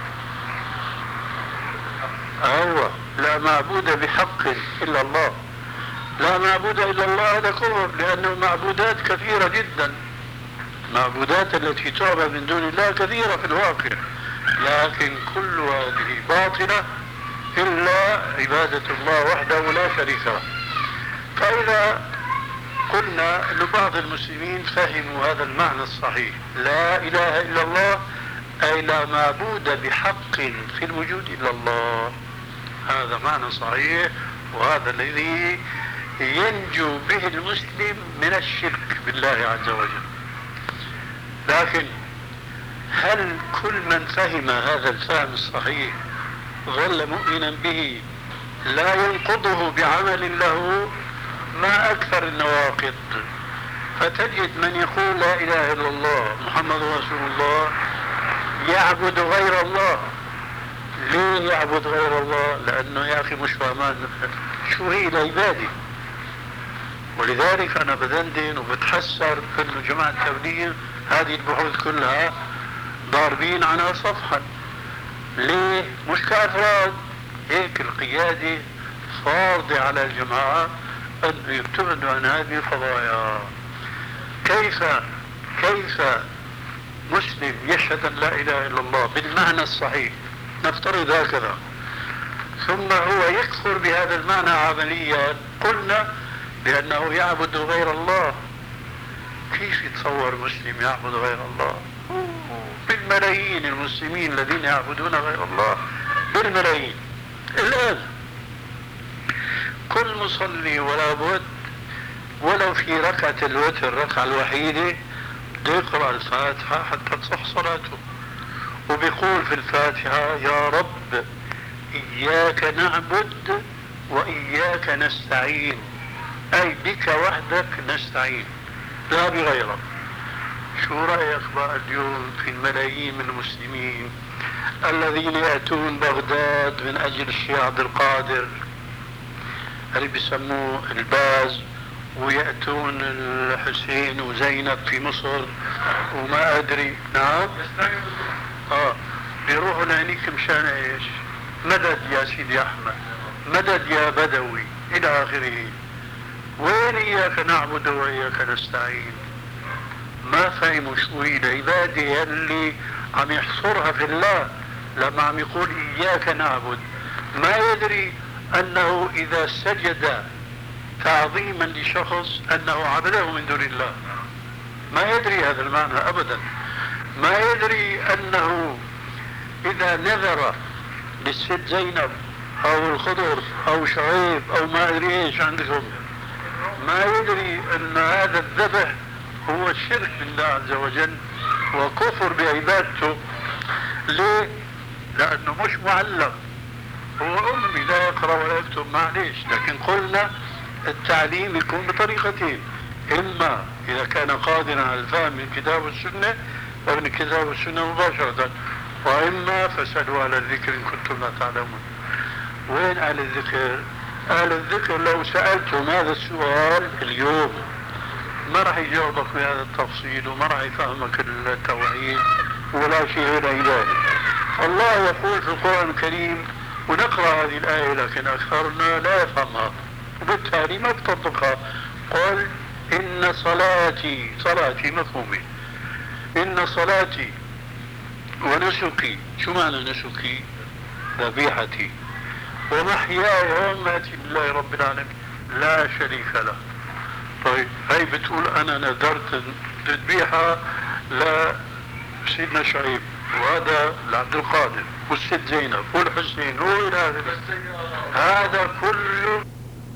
أيوة، لا معبود بحق إلا الله. لا معبود إلا الله هذا كفر، لأنه معبودات كثيرة جدا، معبودات التي تعبد من دون الله كثيرة في الواقع، لكن كل هذه باطلة إلا عبادة الله وحده لا شريك له. فإذا قلنا أن بعض المسلمين فهموا هذا المعنى الصحيح: لا إله إلا الله أي لا معبود بحق في الوجود إلا الله. هذا معنى صحيح، وهذا الذي ينجو به المسلم من الشرك بالله عز وجل. لكن هل كل من فهم هذا الفهم الصحيح ظل مؤمنا به لا ينقضه بعمل له؟ ما أكثر النواقض. فتجد من يقول لا إله إلا الله محمد رسول الله يعبد غير الله. ليه يعبد غير الله؟ لأنه يا أخي مش فاهمان شو هي العبادة. ولذلك أنا بدندن وبتحسر إنه جماعة التبليغ هذه البحوث كلها ضاربين عنها صفحا. ليه؟ مش كأفراد. هيك القيادة فرض على الجماعة أن يبتعدوا عن هذه القضايا. كيف كيف مسلم يشهد أن لا إله إلا الله بالمعنى الصحيح، نفترض هكذا، ثم هو يكفر بهذا المعنى عمليا؟ قلنا لأنه يعبد غير الله. كيف يتصور مسلم يعبد غير الله؟ بالملايين المسلمين الذين يعبدون غير الله، بالملايين. الآن كل مصلي ولا بد ولو في ركعة الوتر الركعة الوحيدة بده يقرأ الفاتحة حتى تصح صلاته، وبيقول في الفاتحة: يا رب إياك نعبد وإياك نستعين، أي بك وحدك نستعين لا بغيرك. شو رأيك بقى اليوم في الملايين من المسلمين الذين يأتون بغداد من أجل الشيخ عبد القادر اللي بيسموه الباز، ويأتون الحسين وزينب في مصر وما أدري. نعم آه بيروحوا لهنيك مشان إيش؟ مدد يا سيدي أحمد، مدد يا بدوي إلى آخره. وين إياك نعبد وإياك نستعين؟ ما فهموا شو هي العبادة اللي عم يحصرها في الله لما عم يقول إياك نعبد. ما يدري أنه إذا سجد تعظيما لشخص أنه عبده من دون الله. ما يدري هذا المعنى أبدا. ما يدري أنه إذا نذر للست زينب أو الخضر أو شعيب أو ما أدري إيش عندكم، ما يدري أن هذا الذبح هو الشرك بالله عز وجل وكفر بعبادته. ليه؟ لأنه مش معلم، هو أمي لا يقرأ ولا يكتب، معليش. لكن قلنا التعليم يكون بطريقتين: إما إذا كان قادرا على الفهم من كتاب والسنة ومن الكتاب والسنة مباشرة، وإما فاسألوا أهل الذكر إن كنتم لا تعلمون. وين أهل الذكر؟ أهل الذكر لو سألتم هذا السؤال اليوم ما راح يجاوبك بهذا التفصيل وما راح يفهمك التوحيد ولا شيء غير ذلك. الله يقول في القرآن الكريم، ونقرأ هذه الآية لكن أكثرنا لا يفهمها وبالتالي ما بتطبقها: قل إن صلاتي، صلاتي مفهومة، إن صلاتي ونسكي. شو معنى نسكي؟ ذبيحتي ومحياي ومماتي لله رب العالمين لا شريك له. طيب هي بتقول أنا نذرت ذبيحة لسيدنا شعيب، وهذا لعبد القادر والست زينب والحسين وإلى آخره. هذا كله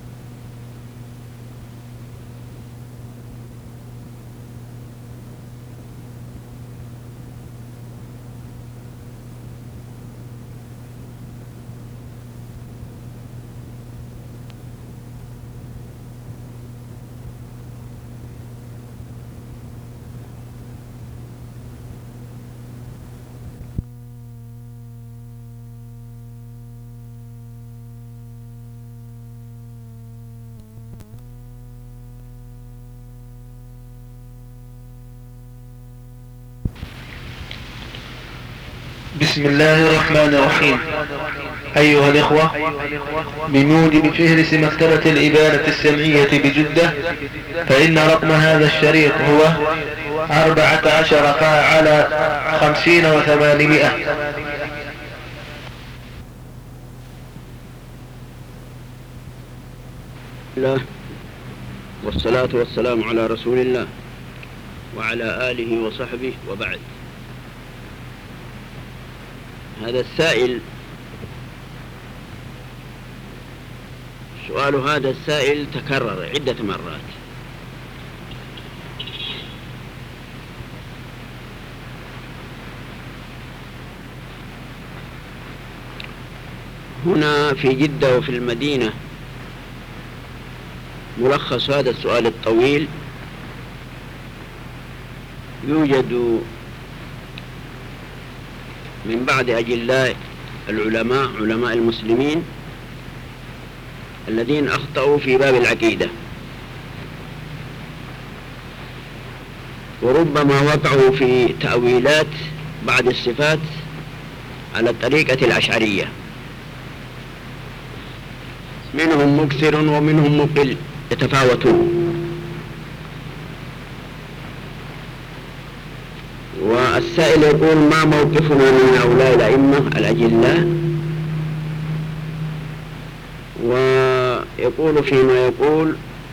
بسم الله الرحمن الرحيم. أيها الإخوة، بموجب فهرس مكتبة الإبانة السمعية بجدة، فإن رقم هذا الشريط هو أربعة عشر على خمسين وثمانمائة. الله والصلاة والسلام على رسول الله وعلى آله وصحبه، وبعد. هذا السائل، سؤال هذا السائل تكرر عدة مرات. هنا في جدة وفي المدينة ملخص هذا السؤال الطويل يوجد من بعض أجلاء العلماء علماء المسلمين الذين أخطأوا في باب العقيدة، وربما وقعوا في تأويلات بعض الصفات على الطريقة الأشعرية، منهم مكثر ومنهم مقل يتفاوتون. والسائل يقول: ما موقفنا من هؤلاء الأئمة الأجلاء؟ ويقول فيما يقول: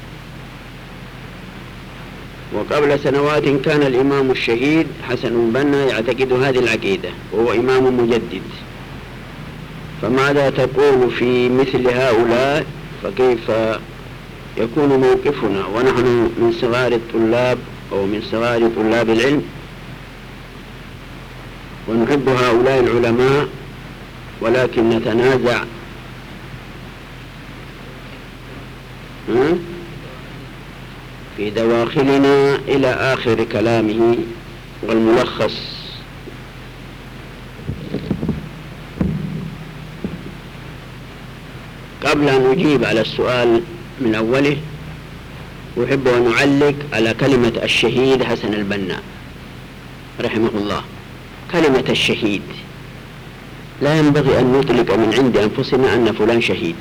وقبل سنوات كان الإمام الشهيد حسن البنا يعتقد هذه العقيدة وهو إمام مجدد، فماذا تقول في مثل هؤلاء؟ فكيف يكون موقفنا ونحن من صغار الطلاب أو من صغار طلاب العلم ونحب هؤلاء العلماء، ولكن نتنازع في دواخلنا إلى آخر كلامه والملخص. قبل أن أجيب على السؤال من أوله أحب أن أعلق على كلمة الشهيد حسن البنا رحمه الله. كلمة الشهيد لا ينبغي أن نطلق من عند أنفسنا أن فلان شهيد.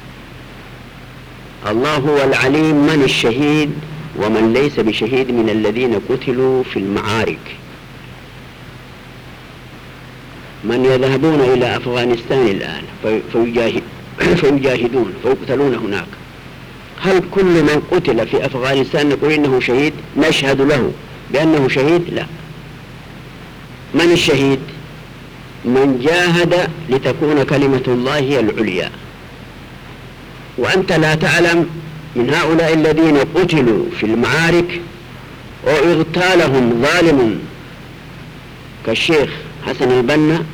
الله هو العليم من الشهيد ومن ليس بشهيد من الذين قتلوا في المعارك، من يذهبون إلى أفغانستان الآن فيجاهد فيجاهدون فيقتلون هناك. هل كل من قتل في أفغانستان نقول إنه شهيد؟ نشهد له بأنه شهيد؟ لا. من الشهيد؟ من جاهد لتكون كلمة الله هي العليا. وأنت لا تعلم من هؤلاء الذين قتلوا في المعارك واغتالهم ظالم كالشيخ حسن البنا،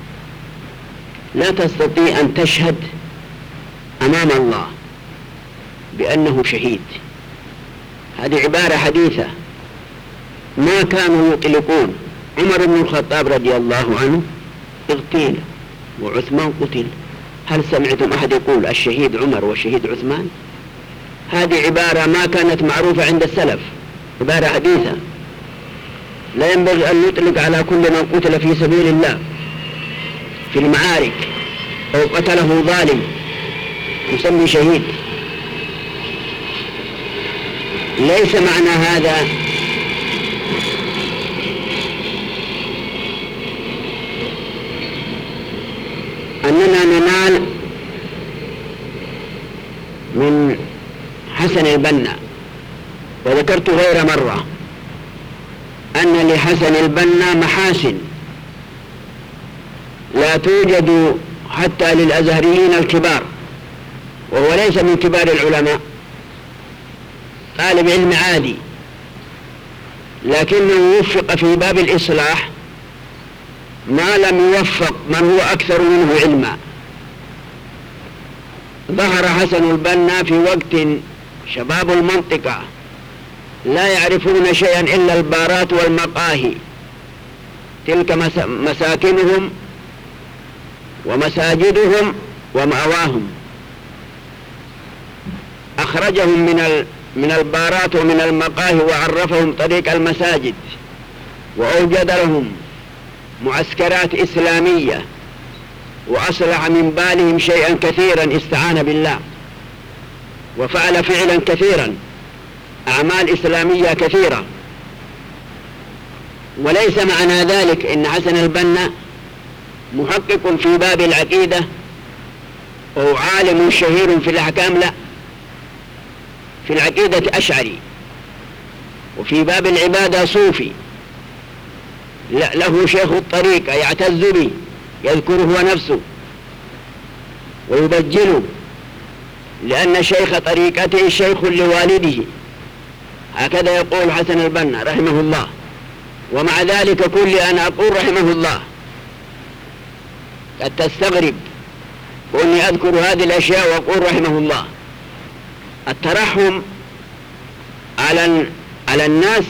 لا تستطيع أن تشهد أمام الله بأنه شهيد. هذه عبارة حديثة، ما كانوا يطلقون. عمر بن الخطاب رضي الله عنه اغتيل وعثمان قتل، هل سمعتم أحد يقول الشهيد عمر والشهيد عثمان؟ هذه عبارة ما كانت معروفة عند السلف، عبارة حديثة. لا ينبغي أن نطلق على كل من قتل في سبيل الله في المعارك أو قتله ظالم يسمي شهيد. ليس معنى هذا أننا ننال من حسن البنا. وذكرت غير مرة أن لحسن البنا محاسن لا توجد حتى للأزهريين الكبار، وهو ليس من كبار العلماء، طالب علم عادي، لكنه وفق في باب الإصلاح ما لم يوفق من هو أكثر منه علما. ظهر حسن البنا في وقت شباب المنطقة لا يعرفون شيئا إلا البارات والمقاهي، تلك مساكنهم ومساجدهم ومأواهم. أخرجهم من من البارات ومن المقاهي وعرفهم طريق المساجد، وأوجد لهم معسكرات إسلامية، وأصلح من بالهم شيئا كثيرا، استعان بالله وفعل فعلا كثيرا، أعمال إسلامية كثيرة. وليس معنى ذلك إن حسن البنا محقق في باب العقيدة أو عالم شهير في الأحكام، لا، في العقيدة أشعري، وفي باب العبادة صوفي، له شيخ الطريقة يعتز به، يذكره هو نفسه ويبجله، لأن شيخ طريقته شيخ لوالده، هكذا يقول حسن البنا رحمه الله. ومع ذلك كل أن أقول رحمه الله قد تستغرب وأني أذكر هذه الأشياء وأقول رحمه الله. الترحم على على الناس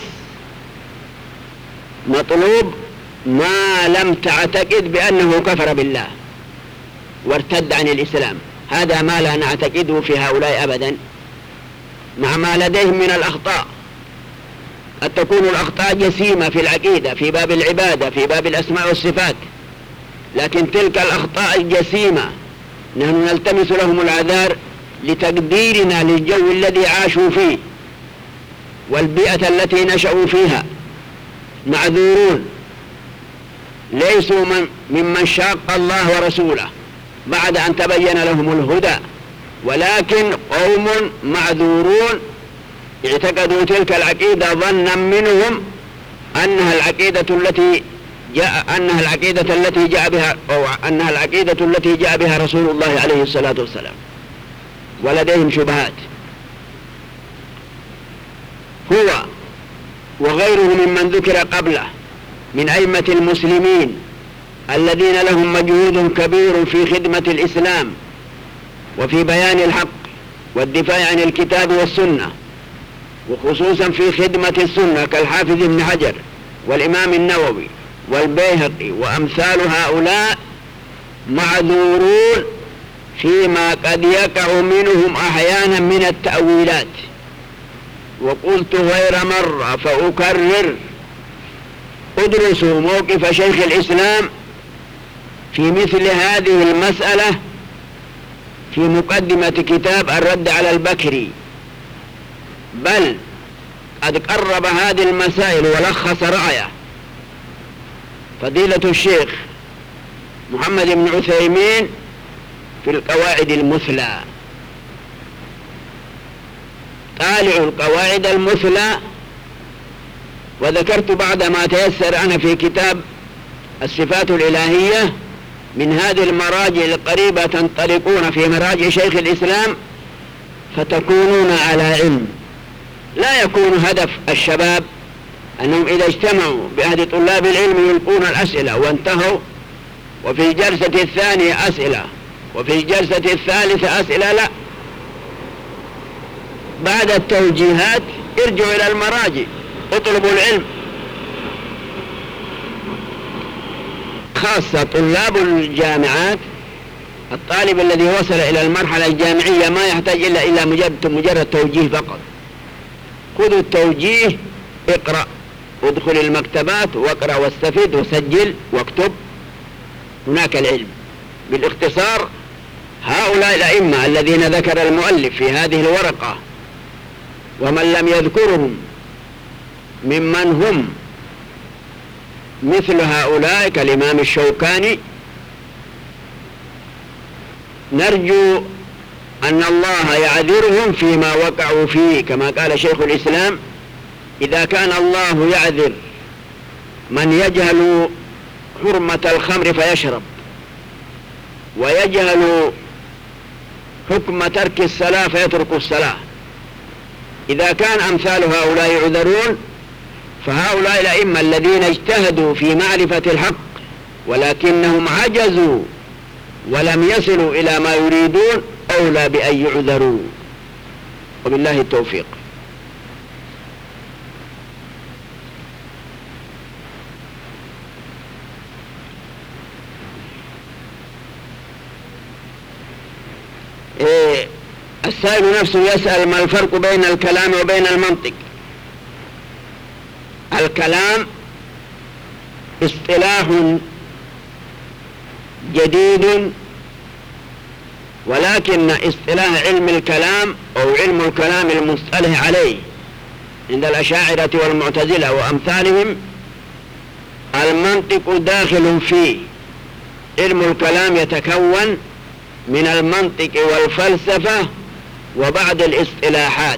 مطلوب ما لم تعتقد بأنه كفر بالله وارتد عن الإسلام، هذا ما لا نعتقده في هؤلاء أبدا، مع ما لديهم من الأخطاء. قد تكون الأخطاء جسيمة في العقيدة، في باب العبادة، في باب الأسماء والصفات، لكن تلك الأخطاء الجسيمة نحن نلتمس لهم العذار لتقديرنا للجو الذي عاشوا فيه والبيئة التي نشأوا فيها. معذورون، ليسوا من ممن شاق الله ورسوله بعد أن تبين لهم الهدى، ولكن قوم معذورون اعتقدوا تلك العقيدة ظنا منهم أنها العقيدة التي جاء أنها العقيدة التي جاء بها أو أنها العقيدة التي جاء بها رسول الله عليه الصلاة والسلام، ولديهم شبهات. هو وغيره ممن ذكر قبله من أئمة المسلمين الذين لهم مجهود كبير في خدمة الإسلام وفي بيان الحق والدفاع عن الكتاب والسنة، وخصوصا في خدمة السنة كالحافظ ابن حجر والإمام النووي والبيهقي وأمثال هؤلاء، معذورون فيما قد يقع منهم أحيانا من التأويلات. وقلت غير مرة فأكرر: ادرسوا موقف شيخ الإسلام في مثل هذه المسألة في مقدمة كتاب الرد على البكري، بل قد قرب هذه المسائل ولخص رأيه فضيلة الشيخ محمد بن عثيمين في القواعد المثلى. طالعوا القواعد المثلى، وذكرت بعد ما تيسر أنا في كتاب الصفات الإلهية من هذه المراجع القريبة تنطلقون في مراجع شيخ الإسلام فتكونون على علم. لا يكون هدف الشباب أنهم إذا اجتمعوا بأهل طلاب العلم يلقون الأسئلة وانتهوا، وفي الجلسة الثانية أسئلة، وفي الجلسة الثالثة أسئلة، لا، بعد التوجيهات ارجعوا إلى المراجع، اطلبوا العلم. خاصة طلاب الجامعات، الطالب الذي وصل إلى المرحلة الجامعية ما يحتاج إلا إلى مجرد, مجرد توجيه فقط. خذوا التوجيه، اقرأ، ادخل المكتبات واقرأ واستفيد وسجل واكتب، هناك العلم. بالاختصار هؤلاء الأئمة الذين ذكر المؤلف في هذه الورقة ومن لم يذكرهم ممن هم مثل هؤلاء كالإمام الشوكاني، نرجو أن الله يعذرهم فيما وقعوا فيه، كما قال شيخ الإسلام: إذا كان الله يعذر من يجهل حرمة الخمر فيشرب ويجهل حكم ترك الصلاة فيترك الصلاة. إذا كان أمثال هؤلاء يعذرون، فهؤلاء الأئمة الذين اجتهدوا في معرفة الحق ولكنهم عجزوا ولم يصلوا إلى ما يريدون أولى بأن يعذروا، وبالله التوفيق. إيه السائل نفسه يسأل ما الفرق بين الكلام وبين المنطق. الكلام اصطلاح جديد، ولكن اصطلاح علم الكلام أو علم الكلام المصطلح عليه عند الأشاعرة والمعتزلة وأمثالهم المنطق داخل فيه. علم الكلام يتكون من المنطق والفلسفة وبعض الاصطلاحات.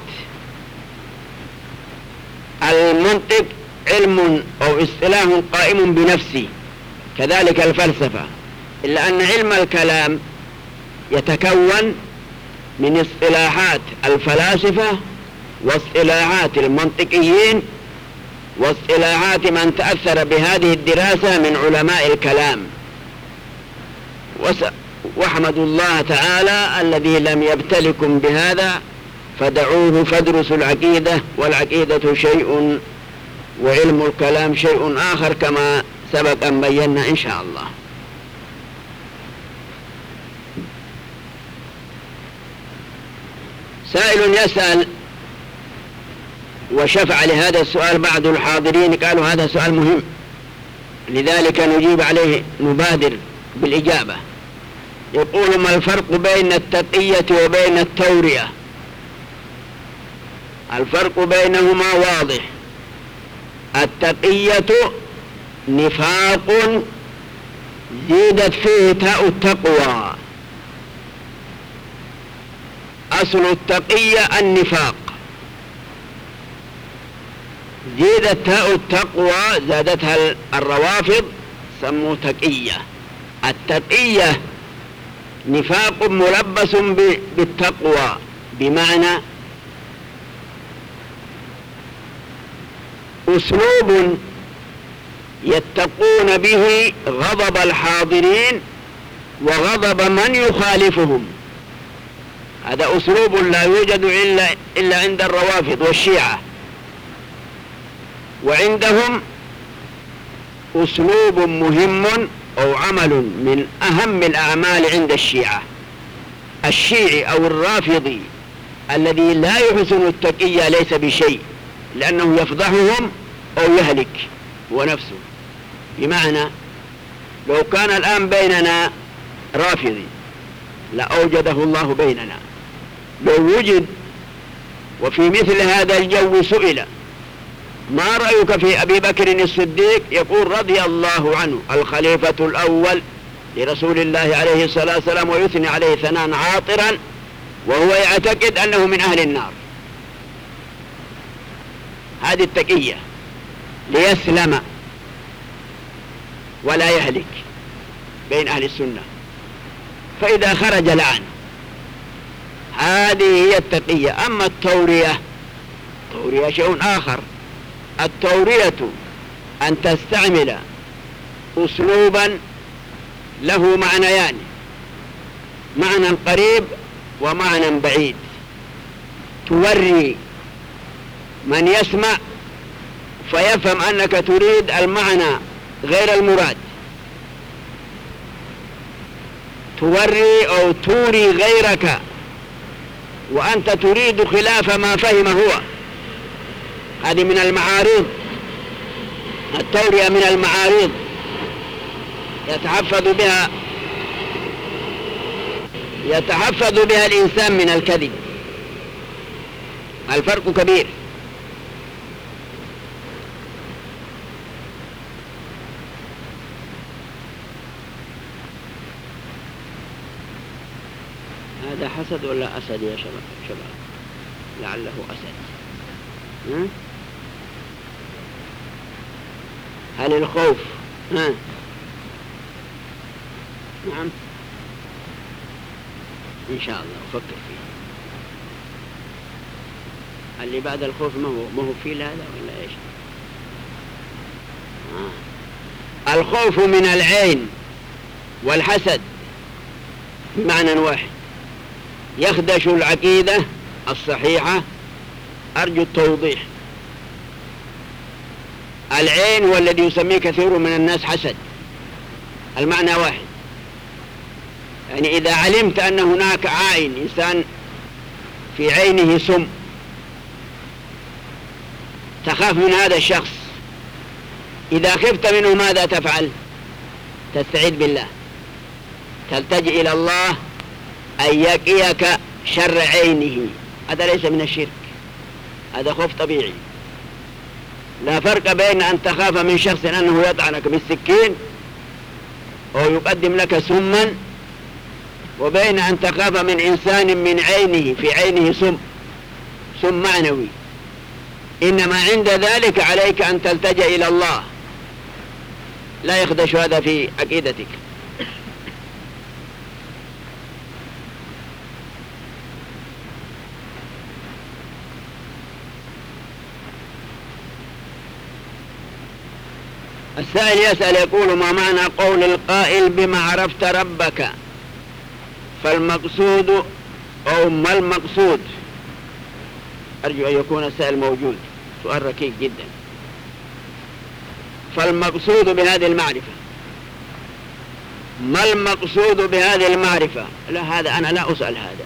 المنطق علم أو اصطلاح قائم بنفسه، كذلك الفلسفة، إلا أن علم الكلام يتكون من اصطلاحات الفلاسفة واصطلاحات المنطقيين واصطلاحات من تأثر بهذه الدراسة من علماء الكلام. واحمد الله تعالى الذي لم يبتلكم بهذا، فدعوه فادرسوا العقيدة، والعقيدة شيء وعلم الكلام شيء آخر كما سبق أن بينا إن شاء الله. سائل يسأل وشفع لهذا السؤال بعض الحاضرين، قالوا هذا سؤال مهم، لذلك نجيب عليه، نبادر بالإجابة. يقول ما الفرق بين التقية وبين التورية؟ الفرق بينهما واضح. التقية نفاق زيدت فيه تاء التقوى. أصل التقية النفاق، زيدت تاء التقوى زادتها الروافض سموا تقية. التقية نفاق ملبس بالتقوى، بمعنى أسلوب يتقون به غضب الحاضرين وغضب من يخالفهم. هذا أسلوب لا يوجد إلا, إلا عند الروافض والشيعة، وعندهم أسلوب مهم أو عمل من أهم الأعمال عند الشيعة. الشيعي أو الرافضي الذي لا يحسن التقية ليس بشيء، لأنه يفضحهم أو يهلك هو نفسه. بمعنى لو كان الآن بيننا رافضي لأوجده الله بيننا. لو وجد وفي مثل هذا الجو سئل ما رأيك في أبي بكر الصديق، يقول رضي الله عنه الخليفة الأول لرسول الله عليه الصلاة والسلام، ويثني عليه ثناء عاطرا وهو يعتقد أنه من أهل النار. هذه التقية ليسلم ولا يهلك بين أهل السنة، فإذا خرج لعن. هذه هي التقية. أما التورية، التورية شيء آخر. التورية أن تستعمل أسلوبا له معنيان، معنى قريب ومعنى بعيد، توري من يسمع فيفهم أنك تريد المعنى غير المراد، توري أو توري غيرك وأنت تريد خلاف ما فهم هو. هذه من المعارض، التورية من المعارض يتحفظ بها يتحفظ بها الإنسان من الكذب. الفرق كبير. هذا حسد ولا أسد يا شباب؟ شباب لعله أسد. ها؟ هل الخوف ها؟ نعم إن شاء الله أفكر فيه. اللي بعد الخوف ما هو ما هو فيه هذا ولا إيش؟ آه. الخوف من العين والحسد بمعنى واحد يخدش العقيدة الصحيحة. أرجو التوضيح. العين والذي يسميه كثير من الناس حسد، المعنى واحد. يعني إذا علمت أن هناك عائن إنسان في عينه سم، تخاف من هذا الشخص، إذا خفت منه ماذا تفعل؟ تستعيذ بالله، تلتجئ إلى الله أن يقيك شر عينه. هذا ليس من الشرك، هذا خوف طبيعي. لا فرق بين أن تخاف من شخص أنه يطعنك بالسكين أو يقدم لك سما، وبين أن تخاف من إنسان من عينه في عينه سم سم معنوي. إنما عند ذلك عليك أن تلتجأ إلى الله، لا يخدش هذا في عقيدتك. السائل يسأل يقول: ما معنى قول القائل بما عرفت ربك؟ فالمقصود أو ما المقصود؟ أرجو أن يكون السائل موجود، سؤال ركيك جدا. فالمقصود بهذه المعرفة، ما المقصود بهذه المعرفة؟ لا، هذا أنا لا أسأل هذا.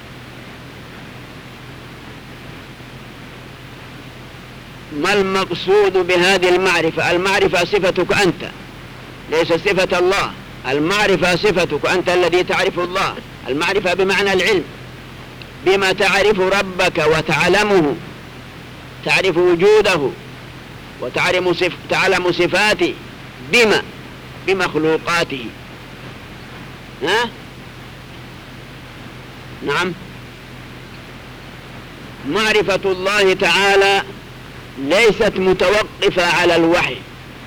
ما المقصود بهذه المعرفة؟ المعرفة صفتك أنت، ليس صفة الله. المعرفة صفتك أنت الذي تعرف الله. المعرفة بمعنى العلم، بما تعرف ربك وتعلمه، تعرف وجوده وتعلم صفاته، بما بمخلوقاته. ها؟ نعم. معرفة الله تعالى ليست متوقفة على الوحي.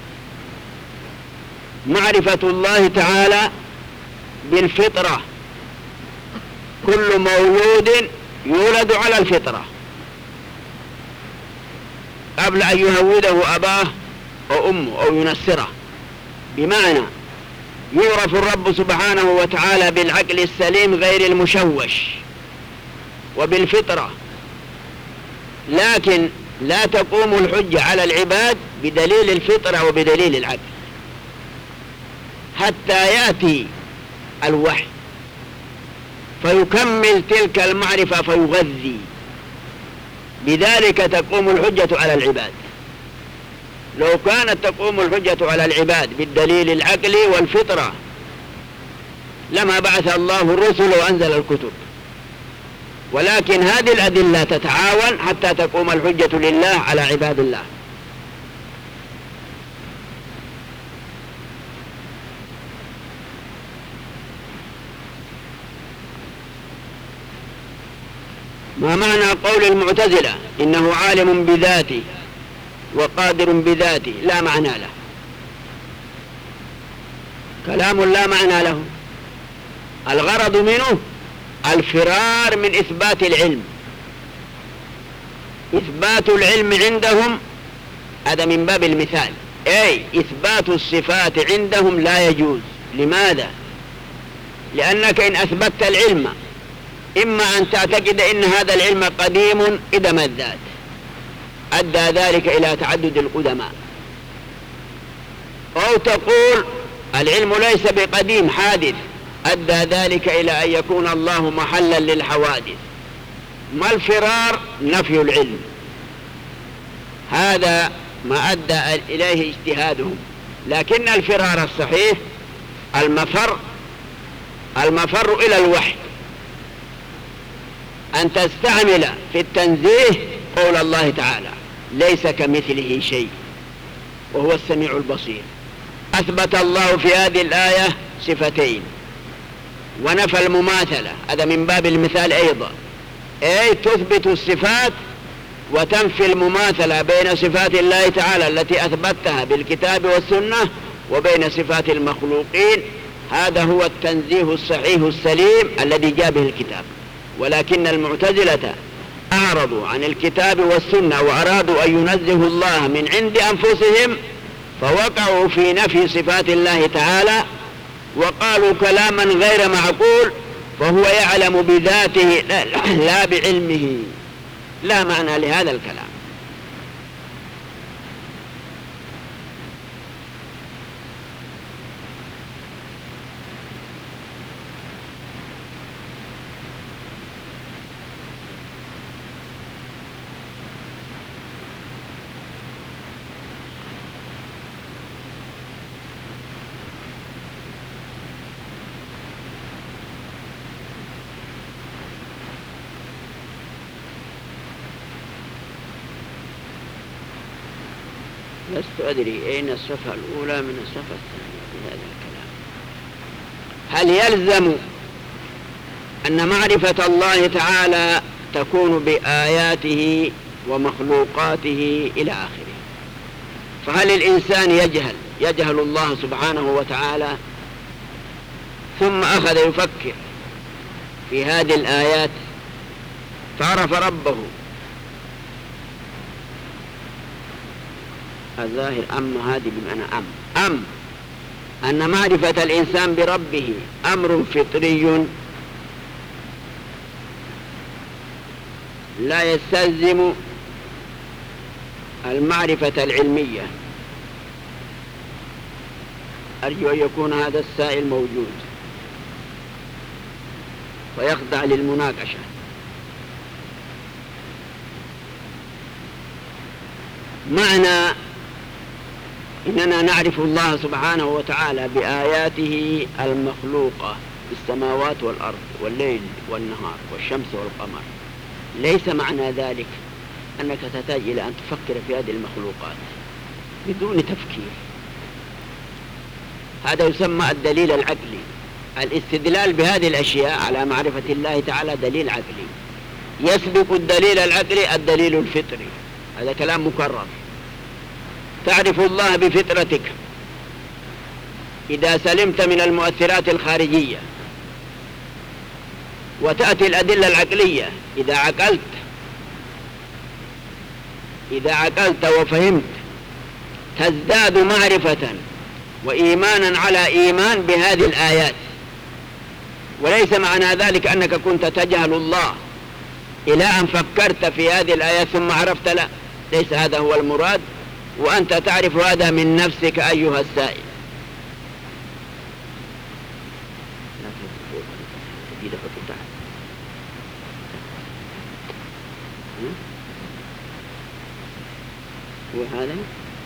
معرفة الله تعالى بالفطرة، كل مولود يولد على الفطرة قبل أن يهوده أباه أو أمه أو ينسره. بمعنى يعرف الرب سبحانه وتعالى بالعقل السليم غير المشوش وبالفطرة، لكن لا تقوم الحجة على العباد بدليل الفطرة وبدليل العقل حتى يأتي الوحي فيكمل تلك المعرفة فيغذي، بذلك تقوم الحجة على العباد. لو كانت تقوم الحجة على العباد بالدليل العقلي والفطرة لما بعث الله الرسل وأنزل الكتب، ولكن هذه الأدلة تتعاون حتى تقوم الحجة لله على عباد الله. ما معنى قول المعتزلة إنه عالم بذاته وقادر بذاته؟ لا معنى له، كلام لا معنى له. الغرض منه الفرار من إثبات العلم. إثبات العلم عندهم هذا من باب المثال، أي إثبات الصفات عندهم لا يجوز. لماذا؟ لأنك إن أثبتت العلم إما أن تعتقد إن هذا العلم قديم إدم الذات، أدى ذلك إلى تعدد القدماء، أو تقول العلم ليس بقديم حادث، أدى ذلك إلى أن يكون الله محلا للحوادث. ما الفرار؟ نفي العلم. هذا ما أدى إليه اجتهادهم. لكن الفرار الصحيح المفر المفر إلى الوحي، أن تستعمل في التنزيه قول الله تعالى: ليس كمثله شيء وهو السميع البصير. أثبت الله في هذه الآية صفتين ونفى المماثلة، هذا من باب المثال أيضا، أي تثبت الصفات وتنفي المماثلة بين صفات الله تعالى التي أثبتها بالكتاب والسنة وبين صفات المخلوقين. هذا هو التنزيه الصحيح السليم الذي جاء به الكتاب. ولكن المعتزلة أعرضوا عن الكتاب والسنة وأرادوا أن ينزهوا الله من عند أنفسهم، فوقعوا في نفي صفات الله تعالى وقالوا كلاما غير معقول، فهو يعلم بذاته لا بعلمه. لا معنى لهذا الكلام. لست أدري أين الصفحة الأولى من الصفحة الثانية في هذا الكلام. هل يلزم أن معرفة الله تعالى تكون بآياته ومخلوقاته إلى آخره؟ فهل الإنسان يجهل يجهل الله سبحانه وتعالى ثم أخذ يفكر في هذه الآيات فعرف ربه؟ الظاهر أم هذه بمعنى أم أم أن معرفة الإنسان بربه أمر فطري لا يستلزم المعرفة العلمية. أرجو أن يكون هذا السائل موجود ويخضع للمناقشة. معنى إننا نعرف الله سبحانه وتعالى بآياته المخلوقة بالسماوات والأرض والليل والنهار والشمس والقمر، ليس معنى ذلك أنك تحتاج إلى أن تفكر في هذه المخلوقات بدون تفكير. هذا يسمى الدليل العقلي. الاستدلال بهذه الأشياء على معرفة الله تعالى دليل عقلي، يسبق الدليل العقلي الدليل الفطري. هذا كلام مكرر. تعرف الله بفطرتك إذا سلمت من المؤثرات الخارجية، وتأتي الأدلة العقلية إذا عقلت إذا عقلت وفهمت تزداد معرفة وإيمانا على إيمان بهذه الآيات. وليس معنى ذلك أنك كنت تجهل الله إلى أن فكرت في هذه الآيات ثم عرفت، لا، ليس هذا هو المراد، وأنت تعرف هذا من نفسك أيها السائل. وهذا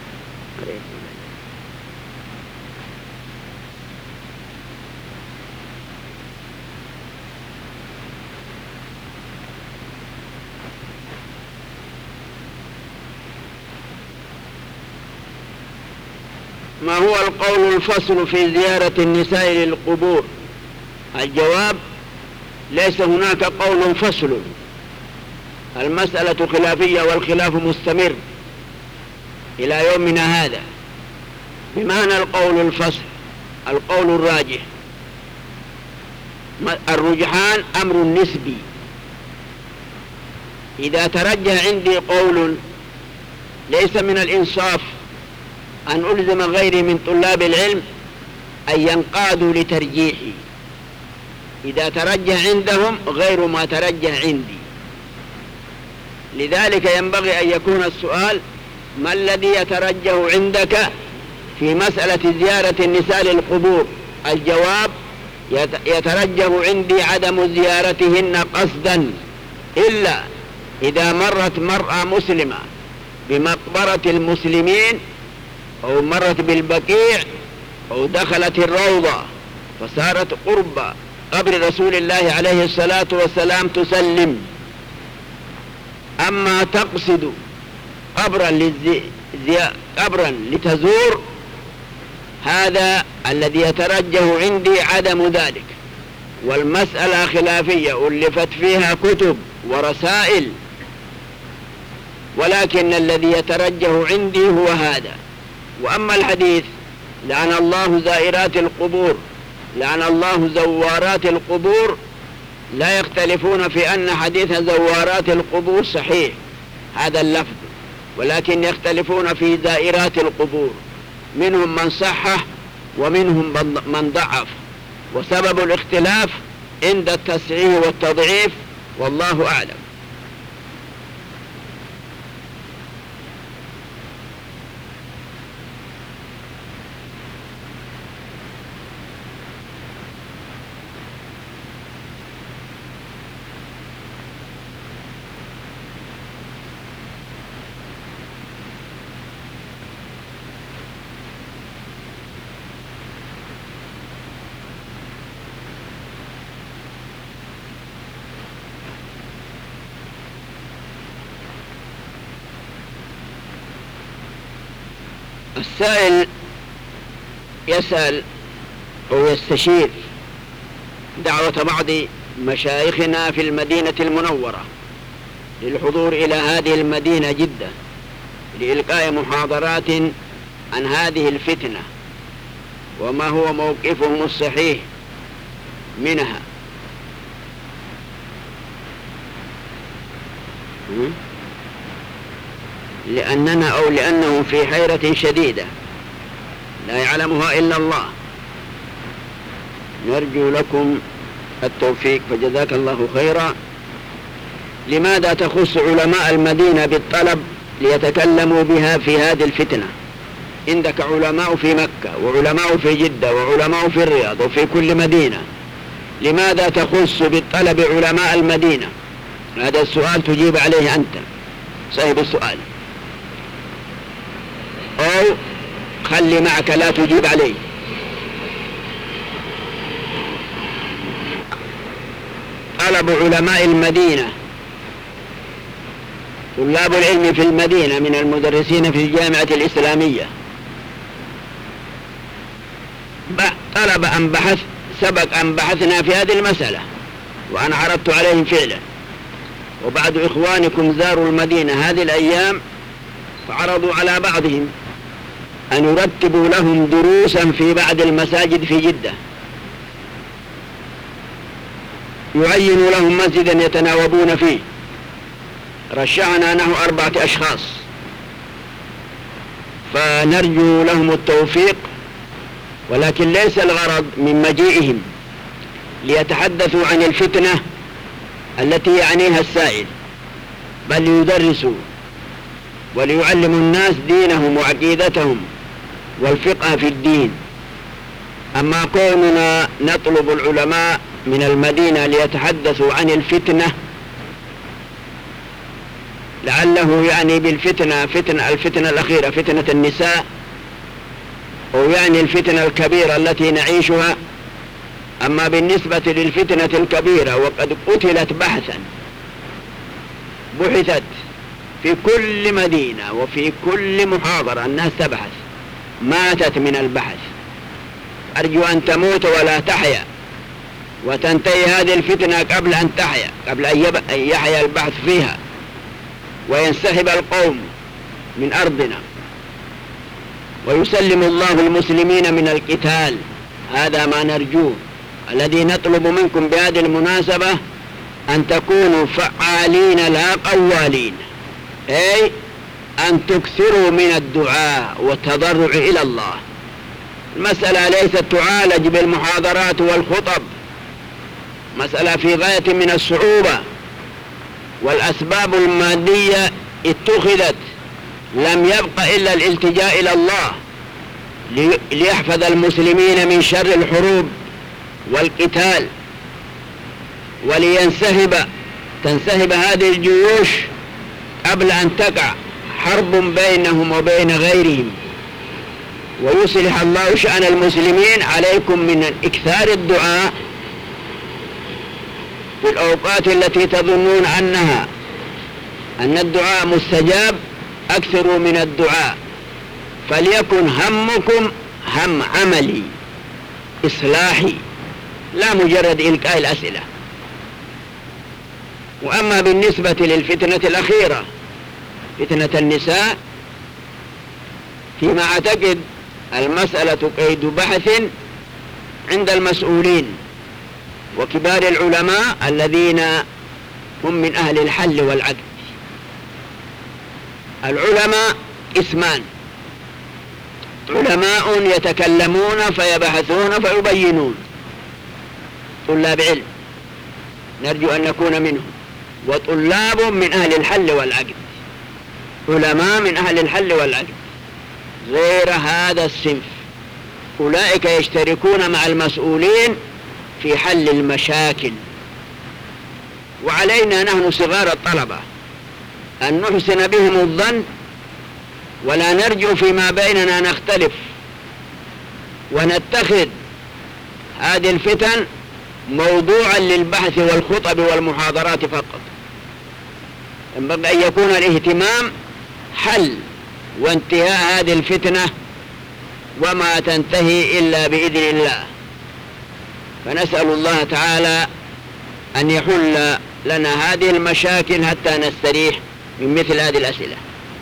ما هو القول الفصل في زيارة النساء للقبور؟ الجواب: ليس هناك قول فصل، المسألة خلافية والخلاف مستمر إلى يومنا هذا. بمعنى القول الفصل القول الراجح، الرجحان أمر نسبي. إذا ترجح عندي قول ليس من الإنصاف أن ألزم غيري من طلاب العلم أن ينقادوا لترجيحي إذا ترجح عندهم غير ما ترجح عندي. لذلك ينبغي أن يكون السؤال: ما الذي يترجح عندك في مسألة زيارة النساء للقبور؟ الجواب: يترجح عندي عدم زيارتهن قصدا، إلا إذا مرت مرأة مسلمة بمقبرة المسلمين أو مرت بالبقيع أو دخلت الروضة فصارت قرب قبر رسول الله عليه الصلاة والسلام تسلم. أما تقصد قبرا, للزي... قبرا لتزور، هذا الذي يترجح عندي عدم ذلك. والمسألة خلافية ألفت فيها كتب ورسائل، ولكن الذي يترجح عندي هو هذا. وأما الحديث: لعن الله زائرات القبور، لعن الله زوارات القبور، لا يختلفون في أن حديث زوارات القبور صحيح هذا اللفظ، ولكن يختلفون في دائرات القبور، منهم من صحح ومنهم من ضعف، وسبب الاختلاف عند التصحيح والتضعيف والله أعلم. السائل يسأل أو يستشير دعوة بعض مشايخنا في المدينة المنورة للحضور إلى هذه المدينة جدة لإلقاء محاضرات عن هذه الفتنة وما هو موقفهم الصحيح منها. لأننا أو لأنهم في حيرة شديدة لا يعلمها إلا الله. نرجو لكم التوفيق فجزاك الله خيرا. لماذا تخص علماء المدينة بالطلب ليتكلموا بها في هذه الفتنة؟ عندك علماء في مكة وعلماء في جدة وعلماء في الرياض وفي كل مدينة، لماذا تخص بالطلب علماء المدينة؟ هذا السؤال تجيب عليه أنت صاحب السؤال، أو خلي معك لا تجيب عليه. طلب علماء المدينة، طلاب العلم في المدينة من المدرسين في الجامعة الإسلامية طلب أن بحث سبق أن بحثنا في هذه المسألة وأنا عرضت عليهم فعلا، وبعض إخوانكم زاروا المدينة هذه الأيام فعرضوا على بعضهم أن يرتبوا لهم دروسا في بعض المساجد في جدة، يعينوا لهم مسجدا يتناوبون فيه. رشحنا نحو أربعة أشخاص، فنرجو لهم التوفيق، ولكن ليس الغرض من مجيئهم ليتحدثوا عن الفتنة التي يعنيها السائل، بل ليدرسوا وليعلموا الناس دينهم وعقيدتهم والفقه في الدين. أما كوننا نطلب العلماء من المدينة ليتحدثوا عن الفتنة لعله يعني بالفتنة فتنة الفتنة الأخيرة فتنة النساء، أو يعني الفتنة الكبيرة التي نعيشها. أما بالنسبة للفتنة الكبيرة وقد قتلت بحثا بحثت في كل مدينة وفي كل محاضرة الناس تبحث، ماتت من البحث. أرجو أن تموت ولا تحيا وتنتهي هذه الفتنة قبل أن تحيا، قبل أن يحيا البحث فيها وينسحب القوم من أرضنا ويسلم الله المسلمين من القتال. هذا ما نرجوه. الذي نطلب منكم بهذه المناسبة أن تكونوا فعالين لا قوالين، أي أن تكثروا من الدعاء والتضرع إلى الله. المسألة ليست تعالج بالمحاضرات والخطب، مسألة في غاية من الصعوبة، والأسباب المادية اتخذت، لم يبق إلا الالتجاء إلى الله ليحفظ المسلمين من شر الحروب والقتال، ولينسحب تنسحب هذه الجيوش قبل أن تقع حرب بينهم وبين غيرهم، ويصلح الله شأن المسلمين. عليكم من إكثار الدعاء في الأوقات التي تظنون أنها أن الدعاء مستجاب، أكثروا من الدعاء، فليكن همكم هم عملي إصلاحي لا مجرد إلقاء الأسئلة. وأما بالنسبة للفتنة الأخيرة فتنة النساء، فيما أعتقد المسألة قيد بحث عند المسؤولين، وكبار العلماء الذين هم من أهل الحل والعقد. العلماء اسمان: علماء يتكلمون فيبحثون فيبينون، طلاب علم نرجو أن نكون منهم، وطلاب من أهل الحل والعقد، علماء من أهل الحل والعقد. غير هذا الصنف أولئك يشتركون مع المسؤولين في حل المشاكل، وعلينا نحن صغار الطلبة أن نحسن بهم الظن ولا نرجو فيما بيننا نختلف، ونتخذ هذه الفتن موضوعا للبحث والخطب والمحاضرات فقط. ينبغي أن يكون الاهتمام حل وانتهاء هذه الفتنة، وما تنتهي إلا بإذن الله. فنسأل الله تعالى أن يحل لنا هذه المشاكل حتى نستريح من مثل هذه الأسئلة.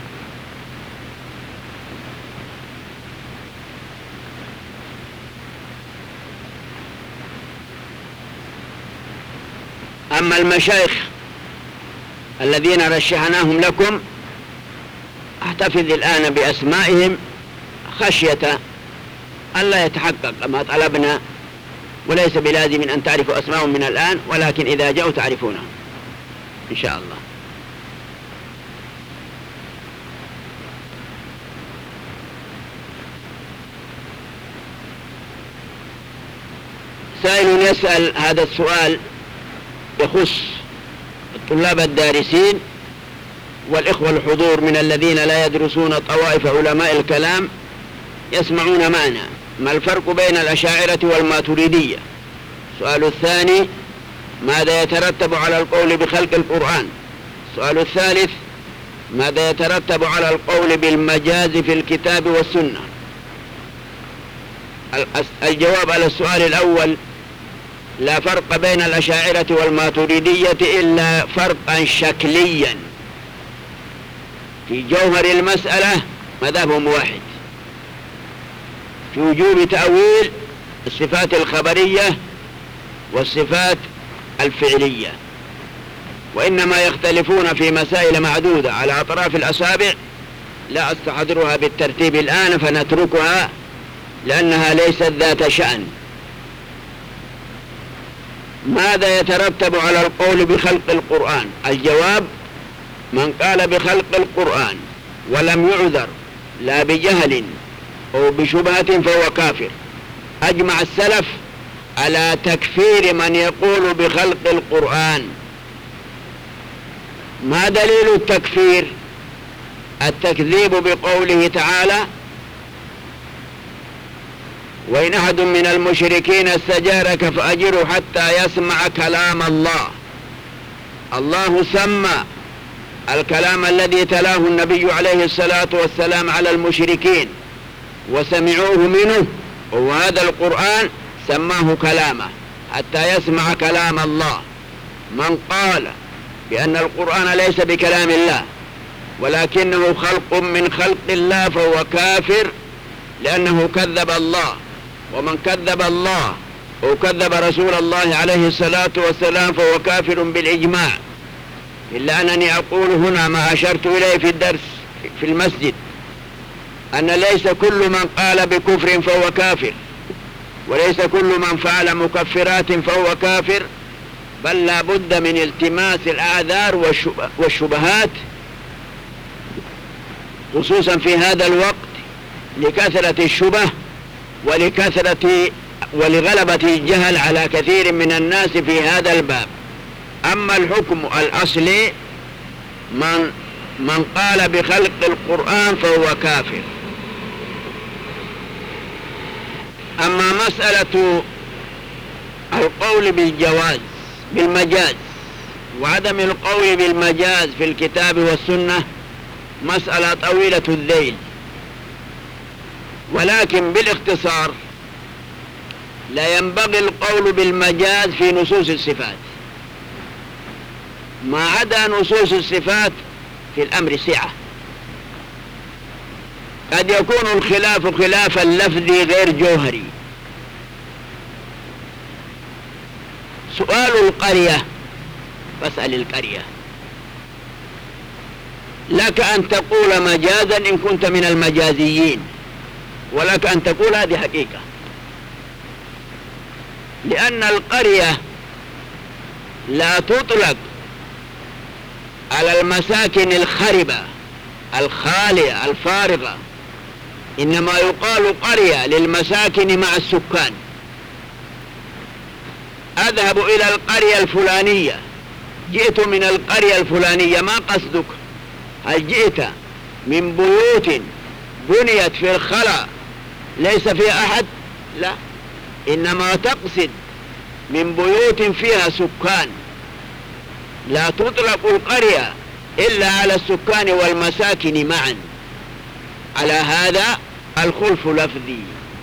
أما المشايخ الذين رشحناهم لكم احتفظ الآن بأسمائهم خشية ألا يتحقق ما طلبنا، وليس بلازم أن تعرفوا أسمائهم من الآن، ولكن إذا جاءوا تعرفونهم إن شاء الله. سائل يسأل هذا السؤال يخص الطلاب الدارسين والإخوة الحضور من الذين لا يدرسون طوائف علماء الكلام يسمعون معنا: ما الفرق بين الأشاعرة والماتريدية؟ السؤال الثاني: ماذا يترتب على القول بخلق القرآن؟ السؤال الثالث: ماذا يترتب على القول بالمجاز في الكتاب والسنة؟ الجواب على السؤال الأول: لا فرق بين الأشاعرة والماتريدية إلا فرقا شكليا، في جوهر المسألة مذهبهم واحد في وجوب تأويل الصفات الخبرية والصفات الفعلية، وإنما يختلفون في مسائل معدودة على أطراف الأصابع لا أستحضرها بالترتيب الآن فنتركها لأنها ليست ذات شأن. ماذا يترتب على القول بخلق القرآن؟ الجواب: من قال بخلق القرآن ولم يعذر لا بجهل أو بشبهة فهو كافر. أجمع السلف على تكفير من يقول بخلق القرآن. ما دليل التكفير؟ التكذيب بقوله تعالى: وإن أحد من المشركين استجارك فأجره حتى يسمع كلام الله. الله سمى الكلام الذي تلاه النبي عليه الصلاة والسلام على المشركين وسمعوه منه، وهذا القرآن سماه كلامه حتى يسمع كلام الله. من قال بأن القرآن ليس بكلام الله ولكنه خلق من خلق الله فهو كافر، لأنه كذب الله، ومن كذب الله أو كذب رسول الله عليه الصلاة والسلام فهو كافر بالإجماع. إلا أنني أقول هنا ما أشرت إليه في الدرس في المسجد، أن ليس كل من قال بكفر فهو كافر، وليس كل من فعل مكفرات فهو كافر، بل لا بد من التماس الأعذار والشبهات، خصوصا في هذا الوقت لكثرة الشبه ولكثرة ولغلبة الجهل على كثير من الناس في هذا الباب. أما الحكم الأصلي من من قال بخلق القرآن فهو كافر. أما مسألة القول بالجواز بالمجاز وعدم القول بالمجاز في الكتاب والسنة مسألة طويلة الذيل، ولكن بالاختصار لا ينبغي القول بالمجاز في نصوص الصفات، ما عدا نصوص الصفات في الأمر سعة. قد يكون الخلاف خلاف اللفظي غير جوهري، سؤال القرية، فاسأل القرية. لك أن تقول مجازا إن كنت من المجازيين، ولك أن تقول هذه حقيقة، لأن القرية لا تطلق على المساكن الخربة الخالية الفارغة، إنما يقال قرية للمساكن مع السكان. أذهب إلى القرية الفلانية، جئت من القرية الفلانية، ما قصدك؟ هل جئت من بيوت بنيت في الخلا ليس فيها أحد؟ لا، إنما تقصد من بيوت فيها سكان. لا تطلق القرية إلا على السكان والمساكن معا. على هذا الخلف لفظي،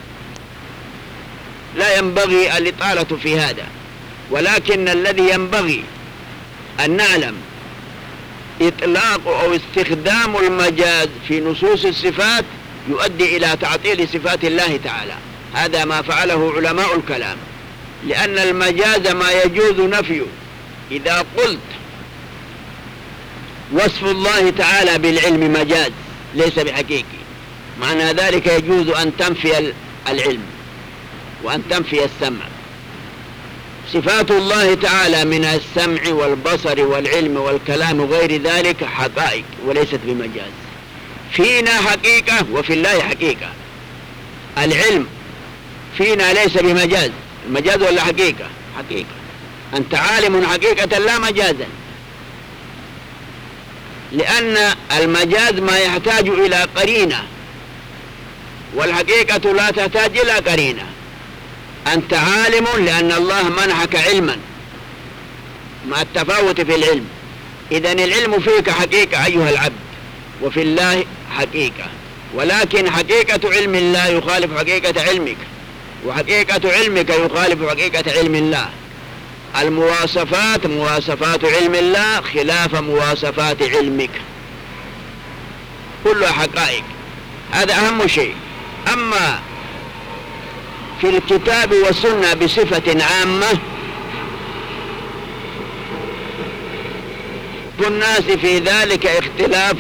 لا ينبغي الإطالة في هذا، ولكن الذي ينبغي أن نعلم إطلاق أو استخدام المجاز في نصوص الصفات يؤدي إلى تعطيل صفات الله تعالى. هذا ما فعله علماء الكلام، لأن المجاز ما يجوز نفيه. إذا قلت وصف الله تعالى بالعلم مجاز ليس بحقيقي، معنى ذلك يجوز أن تنفي العلم وأن تنفي السمع. صفات الله تعالى من السمع والبصر والعلم والكلام وغير ذلك حقائق وليست بمجاز. فينا حقيقة وفي الله حقيقة. العلم فينا ليس بمجاز، المجاز ولا حقيقة؟ حقيقة. أنت عالم حقيقة لا مجازا، لأن المجاز ما يحتاج إلى قرينة والحقيقة لا تحتاج إلى قرينة. أنت عالم لأن الله منحك علما مع التفاوت في العلم. إذن العلم فيك حقيقة أيها العبد، وفي الله حقيقة، ولكن حقيقة علم الله يخالف حقيقة علمك، وحقيقة علمك يخالف حقيقة علم الله. المواصفات مواصفات علم الله خلاف مواصفات علمك، كلها حقائق. هذا أهم شيء. أما في الكتاب والسنة بصفة عامة الناس في ذلك اختلاف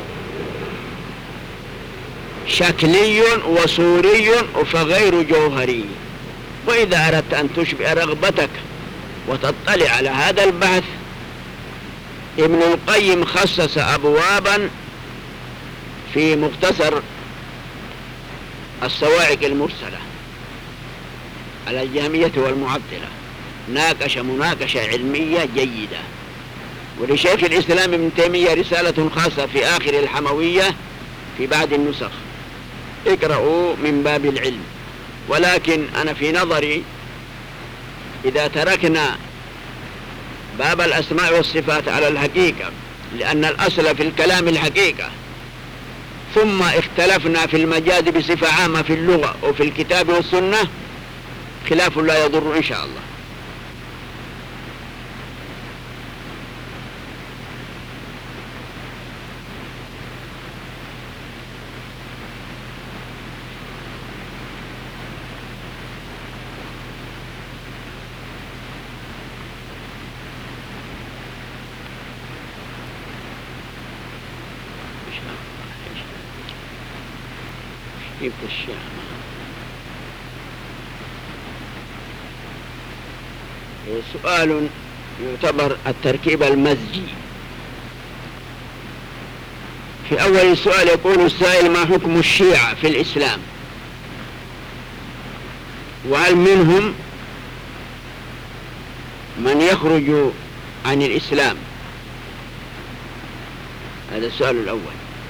شكلي وصوري فغير جوهري. وإذا أردت أن تشبع رغبتك وتطلع على هذا البحث، ابن القيم خصص أبوابا في مختصر الصواعق المرسلة على الجهمية والمعطلة، ناقش مناقشة علمية جيدة. ولشيخ الإسلام ابن تيمية رسالة خاصة في آخر الحموية في بعض النسخ، اقرأوا من باب العلم. ولكن أنا في نظري إذا تركنا باب الأسماء والصفات على الحقيقة، لأن الأصل في الكلام الحقيقة، ثم اختلفنا في المجاز بصفة عامة في اللغة وفي الكتاب والسنة، خلاف لا يضر إن شاء الله. جبت الشام. سؤال يعتبر التركيب المزجي. في أول السؤال يقول السائل: ما حكم الشيعة في الإسلام؟ وهل منهم من يخرج عن الإسلام؟ هذا السؤال الأول.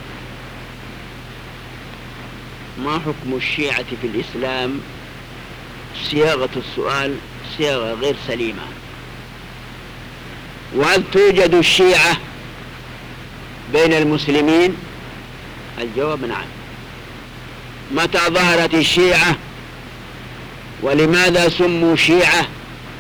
ما حكم الشيعة في الإسلام؟ صياغة السؤال صياغة غير سليمة. وهل توجد الشيعة بين المسلمين؟ الجواب نعم. متى ظهرت الشيعة؟ ولماذا سموا شيعة؟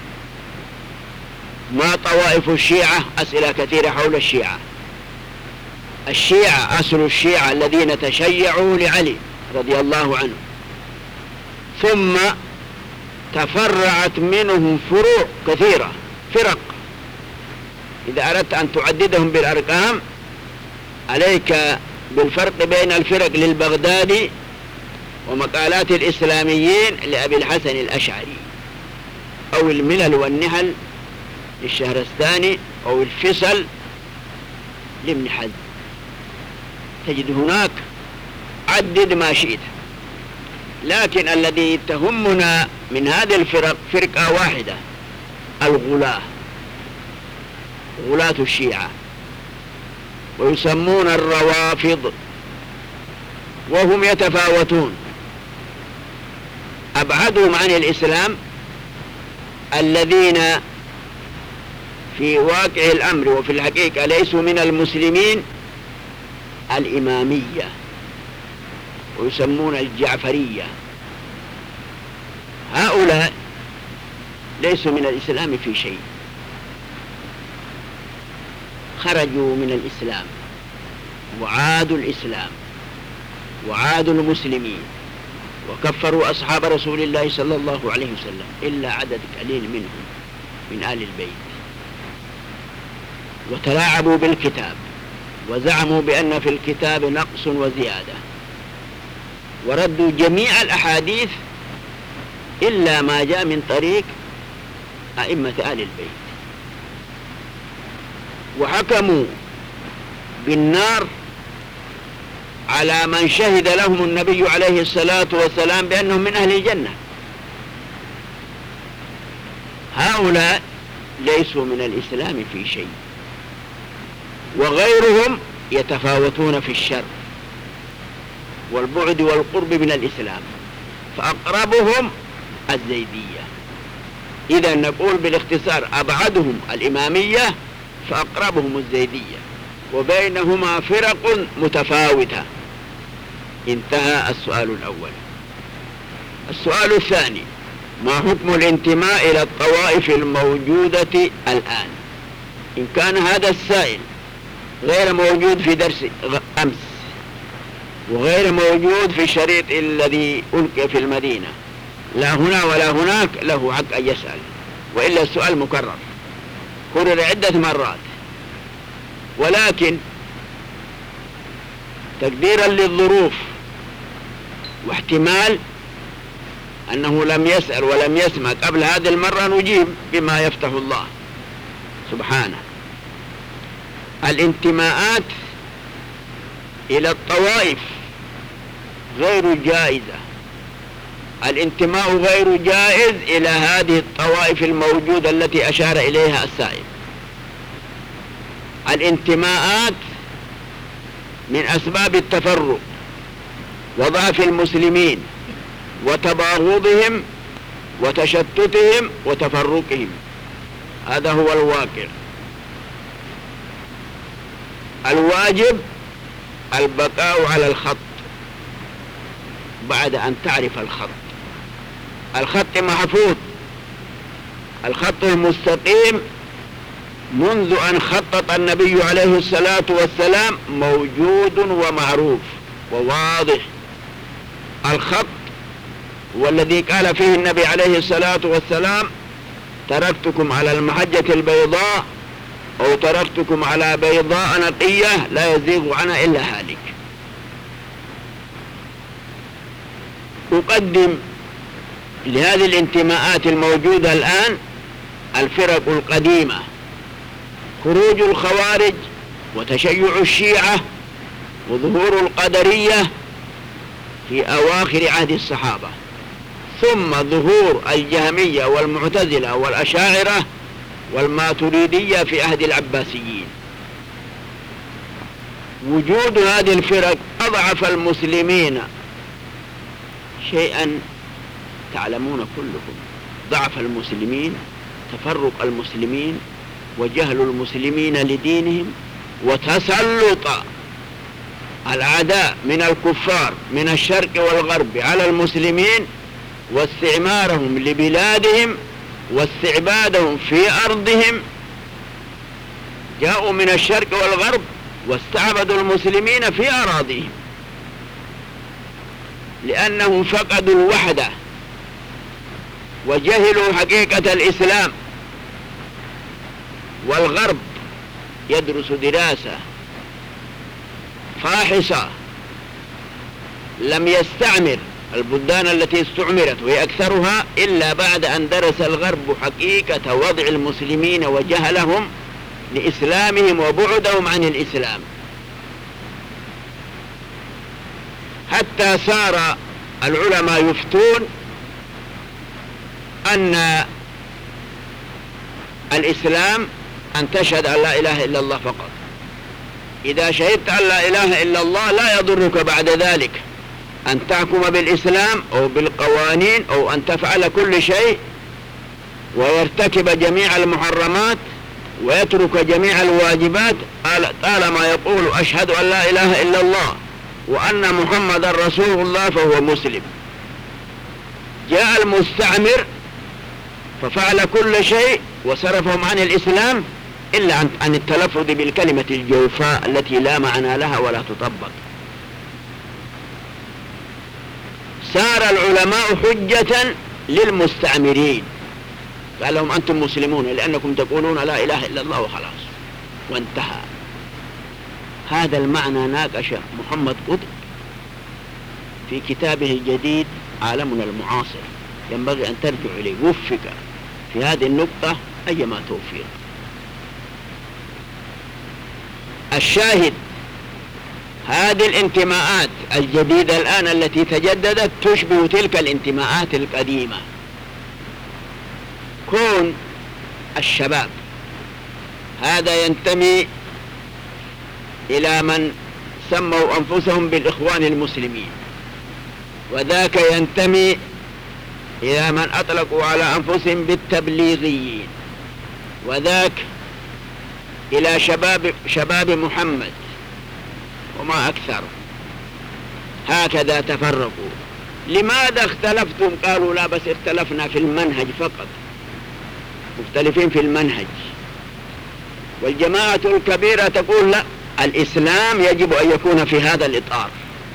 ما طوائف الشيعة؟ أسئلة كثيرة حول الشيعة. الشيعة أصل الشيعة الذين تشيعوا لعلي رضي الله عنه، ثم تفرعت منهم فروع كثيرة، فرق. إذا أردت أن تعددهم بالأرقام عليك بالفرق بين الفرق للبغدادي ومقالات الإسلاميين لأبي الحسن الأشعري، أو الملل والنحل للشهرستاني، أو الفصل لابن حزم. تجد هناك عدد ما شئت، لكن الذي تهمنا من هذه الفرق فرقة واحدة، الغلاة، غلاة الشيعة، ويسمون الروافض، وهم يتفاوتون. أبعدهم عن الإسلام الذين في واقع الأمر وفي الحقيقة ليسوا من المسلمين الإمامية، ويسمون الجعفرية. هؤلاء ليسوا من الإسلام في شيء، خرجوا من الإسلام وعادوا الإسلام وعادوا المسلمين، وكفروا أصحاب رسول الله صلى الله عليه وسلم إلا عدد قليل منهم من آل البيت، وتلاعبوا بالكتاب وزعموا بأن في الكتاب نقص وزيادة، وردوا جميع الأحاديث إلا ما جاء من طريق أئمة آل البيت، وحكموا بالنار على من شهد لهم النبي عليه الصلاة والسلام بأنهم من أهل الجنة. هؤلاء ليسوا من الإسلام في شيء، وغيرهم يتفاوتون في الشر والبعد والقرب من الإسلام، فأقربهم الزيدية. إذا نقول بالاختصار أبعدهم الإمامية فأقربهم الزيدية، وبينهما فرق متفاوتة. انتهى السؤال الأول. السؤال الثاني: ما حكم الانتماء إلى الطوائف الموجودة الآن؟ إن كان هذا السائل غير موجود في درس أمس وغير موجود في الشريط الذي ألقي في المدينة، لا هنا ولا هناك، له حق أن يسأل، وإلا السؤال مكرر كرر عدة مرات. ولكن تقديرا للظروف واحتمال أنه لم يسأل ولم يسمع قبل هذه المرة، نجيب بما يفتح الله سبحانه. الانتماءات إلى الطوائف غير جائزة، الانتماء غير جائز إلى هذه الطوائف الموجودة التي أشار إليها السائل. الانتماءات من أسباب التفرق وضعف المسلمين وتباغضهم وتشتتهم وتفرقهم، هذا هو الواقع. الواجب البقاء على الخط بعد أن تعرف الخط. الخط محفوظ، الخط المستقيم منذ أن خطط النبي عليه الصلاة والسلام موجود ومعروف وواضح. الخط والذي قال فيه النبي عليه الصلاة والسلام: تركتكم على المحجة البيضاء، أو تركتكم على بيضاء نقية لا يزيغ عنها إلا هالك. أقدم لهذه الانتماءات الموجودة الآن الفرق القديمة: خروج الخوارج وتشيع الشيعة وظهور القدرية في أواخر عهد الصحابة، ثم ظهور الجهمية والمعتزلة والأشاعرة والماتريدية في عهد العباسيين. وجود هذه الفرق أضعف المسلمين شيئا تعلمون كلكم: ضعف المسلمين، تفرق المسلمين، وجهل المسلمين لدينهم، وتسلط العداء من الكفار من الشرق والغرب على المسلمين، واستعمارهم لبلادهم واستعبادهم في أرضهم. جاءوا من الشرق والغرب واستعبدوا المسلمين في أراضيهم، لأنهم فقدوا الوحدة وجهلوا حقيقة الإسلام. والغرب يدرس دراسة فاحصة، لم يستعمر البلدان التي استعمرت وهي أكثرها إلا بعد أن درس الغرب حقيقة وضع المسلمين وجهلهم لإسلامهم وبعدهم عن الإسلام، حتى صار العلماء يفتون أن الإسلام أن تشهد أن لا إله إلا الله فقط. إذا شهدت أن لا إله إلا الله لا يضرك بعد ذلك أن تحكم بالإسلام أو بالقوانين أو أن تفعل كل شيء ويرتكب جميع المحرمات ويترك جميع الواجبات طالما يقول أشهد أن لا إله إلا الله وأن محمد رسول الله فهو مسلم. جاء المستعمر ففعل كل شيء وصرفهم عن الإسلام إلا عن التلفظ بالكلمة الجوفاء التي لا معنى لها ولا تطبق. صار العلماء حجة للمستعمرين، قال لهم أنتم مسلمون لأنكم تقولون لا إله إلا الله وخلاص وانتهى. هذا المعنى ناقش محمد قطب في كتابه الجديد عالمنا المعاصر، ينبغي أن ترجع إليه، وفق في هذه النقطة أيما توفيق. الشاهد هذه الانتماءات الجديدة الآن التي تجددت تشبه تلك الانتماءات القديمة. كون الشباب هذا ينتمي إلى من سموا أنفسهم بالإخوان المسلمين، وذاك ينتمي إلى من أطلقوا على أنفسهم بالتبليغيين، وذاك إلى شباب, شباب محمد، وما أكثر. هكذا تفرقوا. لماذا اختلفتم؟ قالوا لا بس اختلفنا في المنهج فقط، مختلفين في المنهج. والجماعة الكبيرة تقول لا، الإسلام يجب أن يكون في هذا الإطار،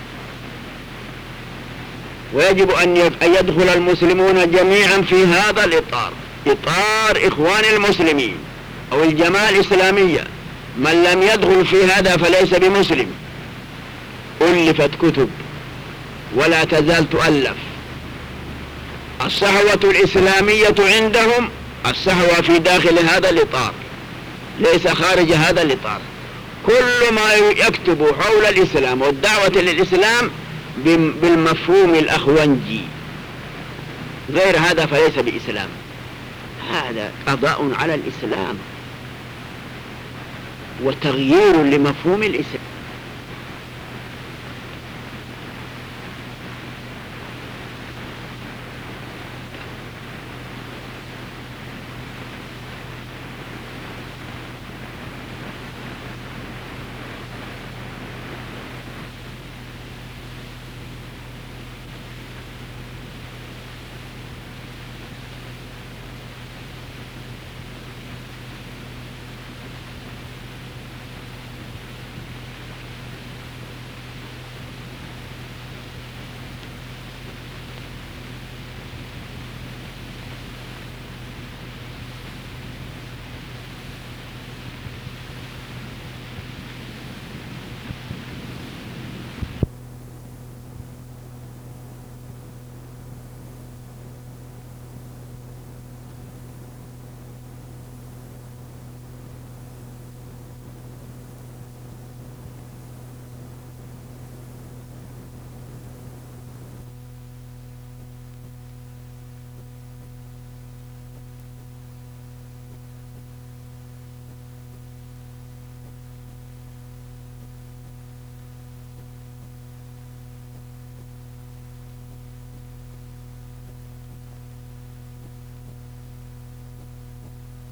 ويجب أن يدخل المسلمون جميعا في هذا الإطار، إطار إخوان المسلمين أو الجماعة الإسلامية. من لم يدخل في هذا فليس بمسلم. ألفت كتب ولا تزال تؤلف. الصحوة الإسلامية عندهم الصحوة في داخل هذا الإطار، ليس خارج هذا الإطار. كل ما يكتب حول الإسلام والدعوة للإسلام بالمفهوم الأخوانجي، غير هذا فليس بإسلام. هذا قضاء على الإسلام وتغيير لمفهوم الإسلام.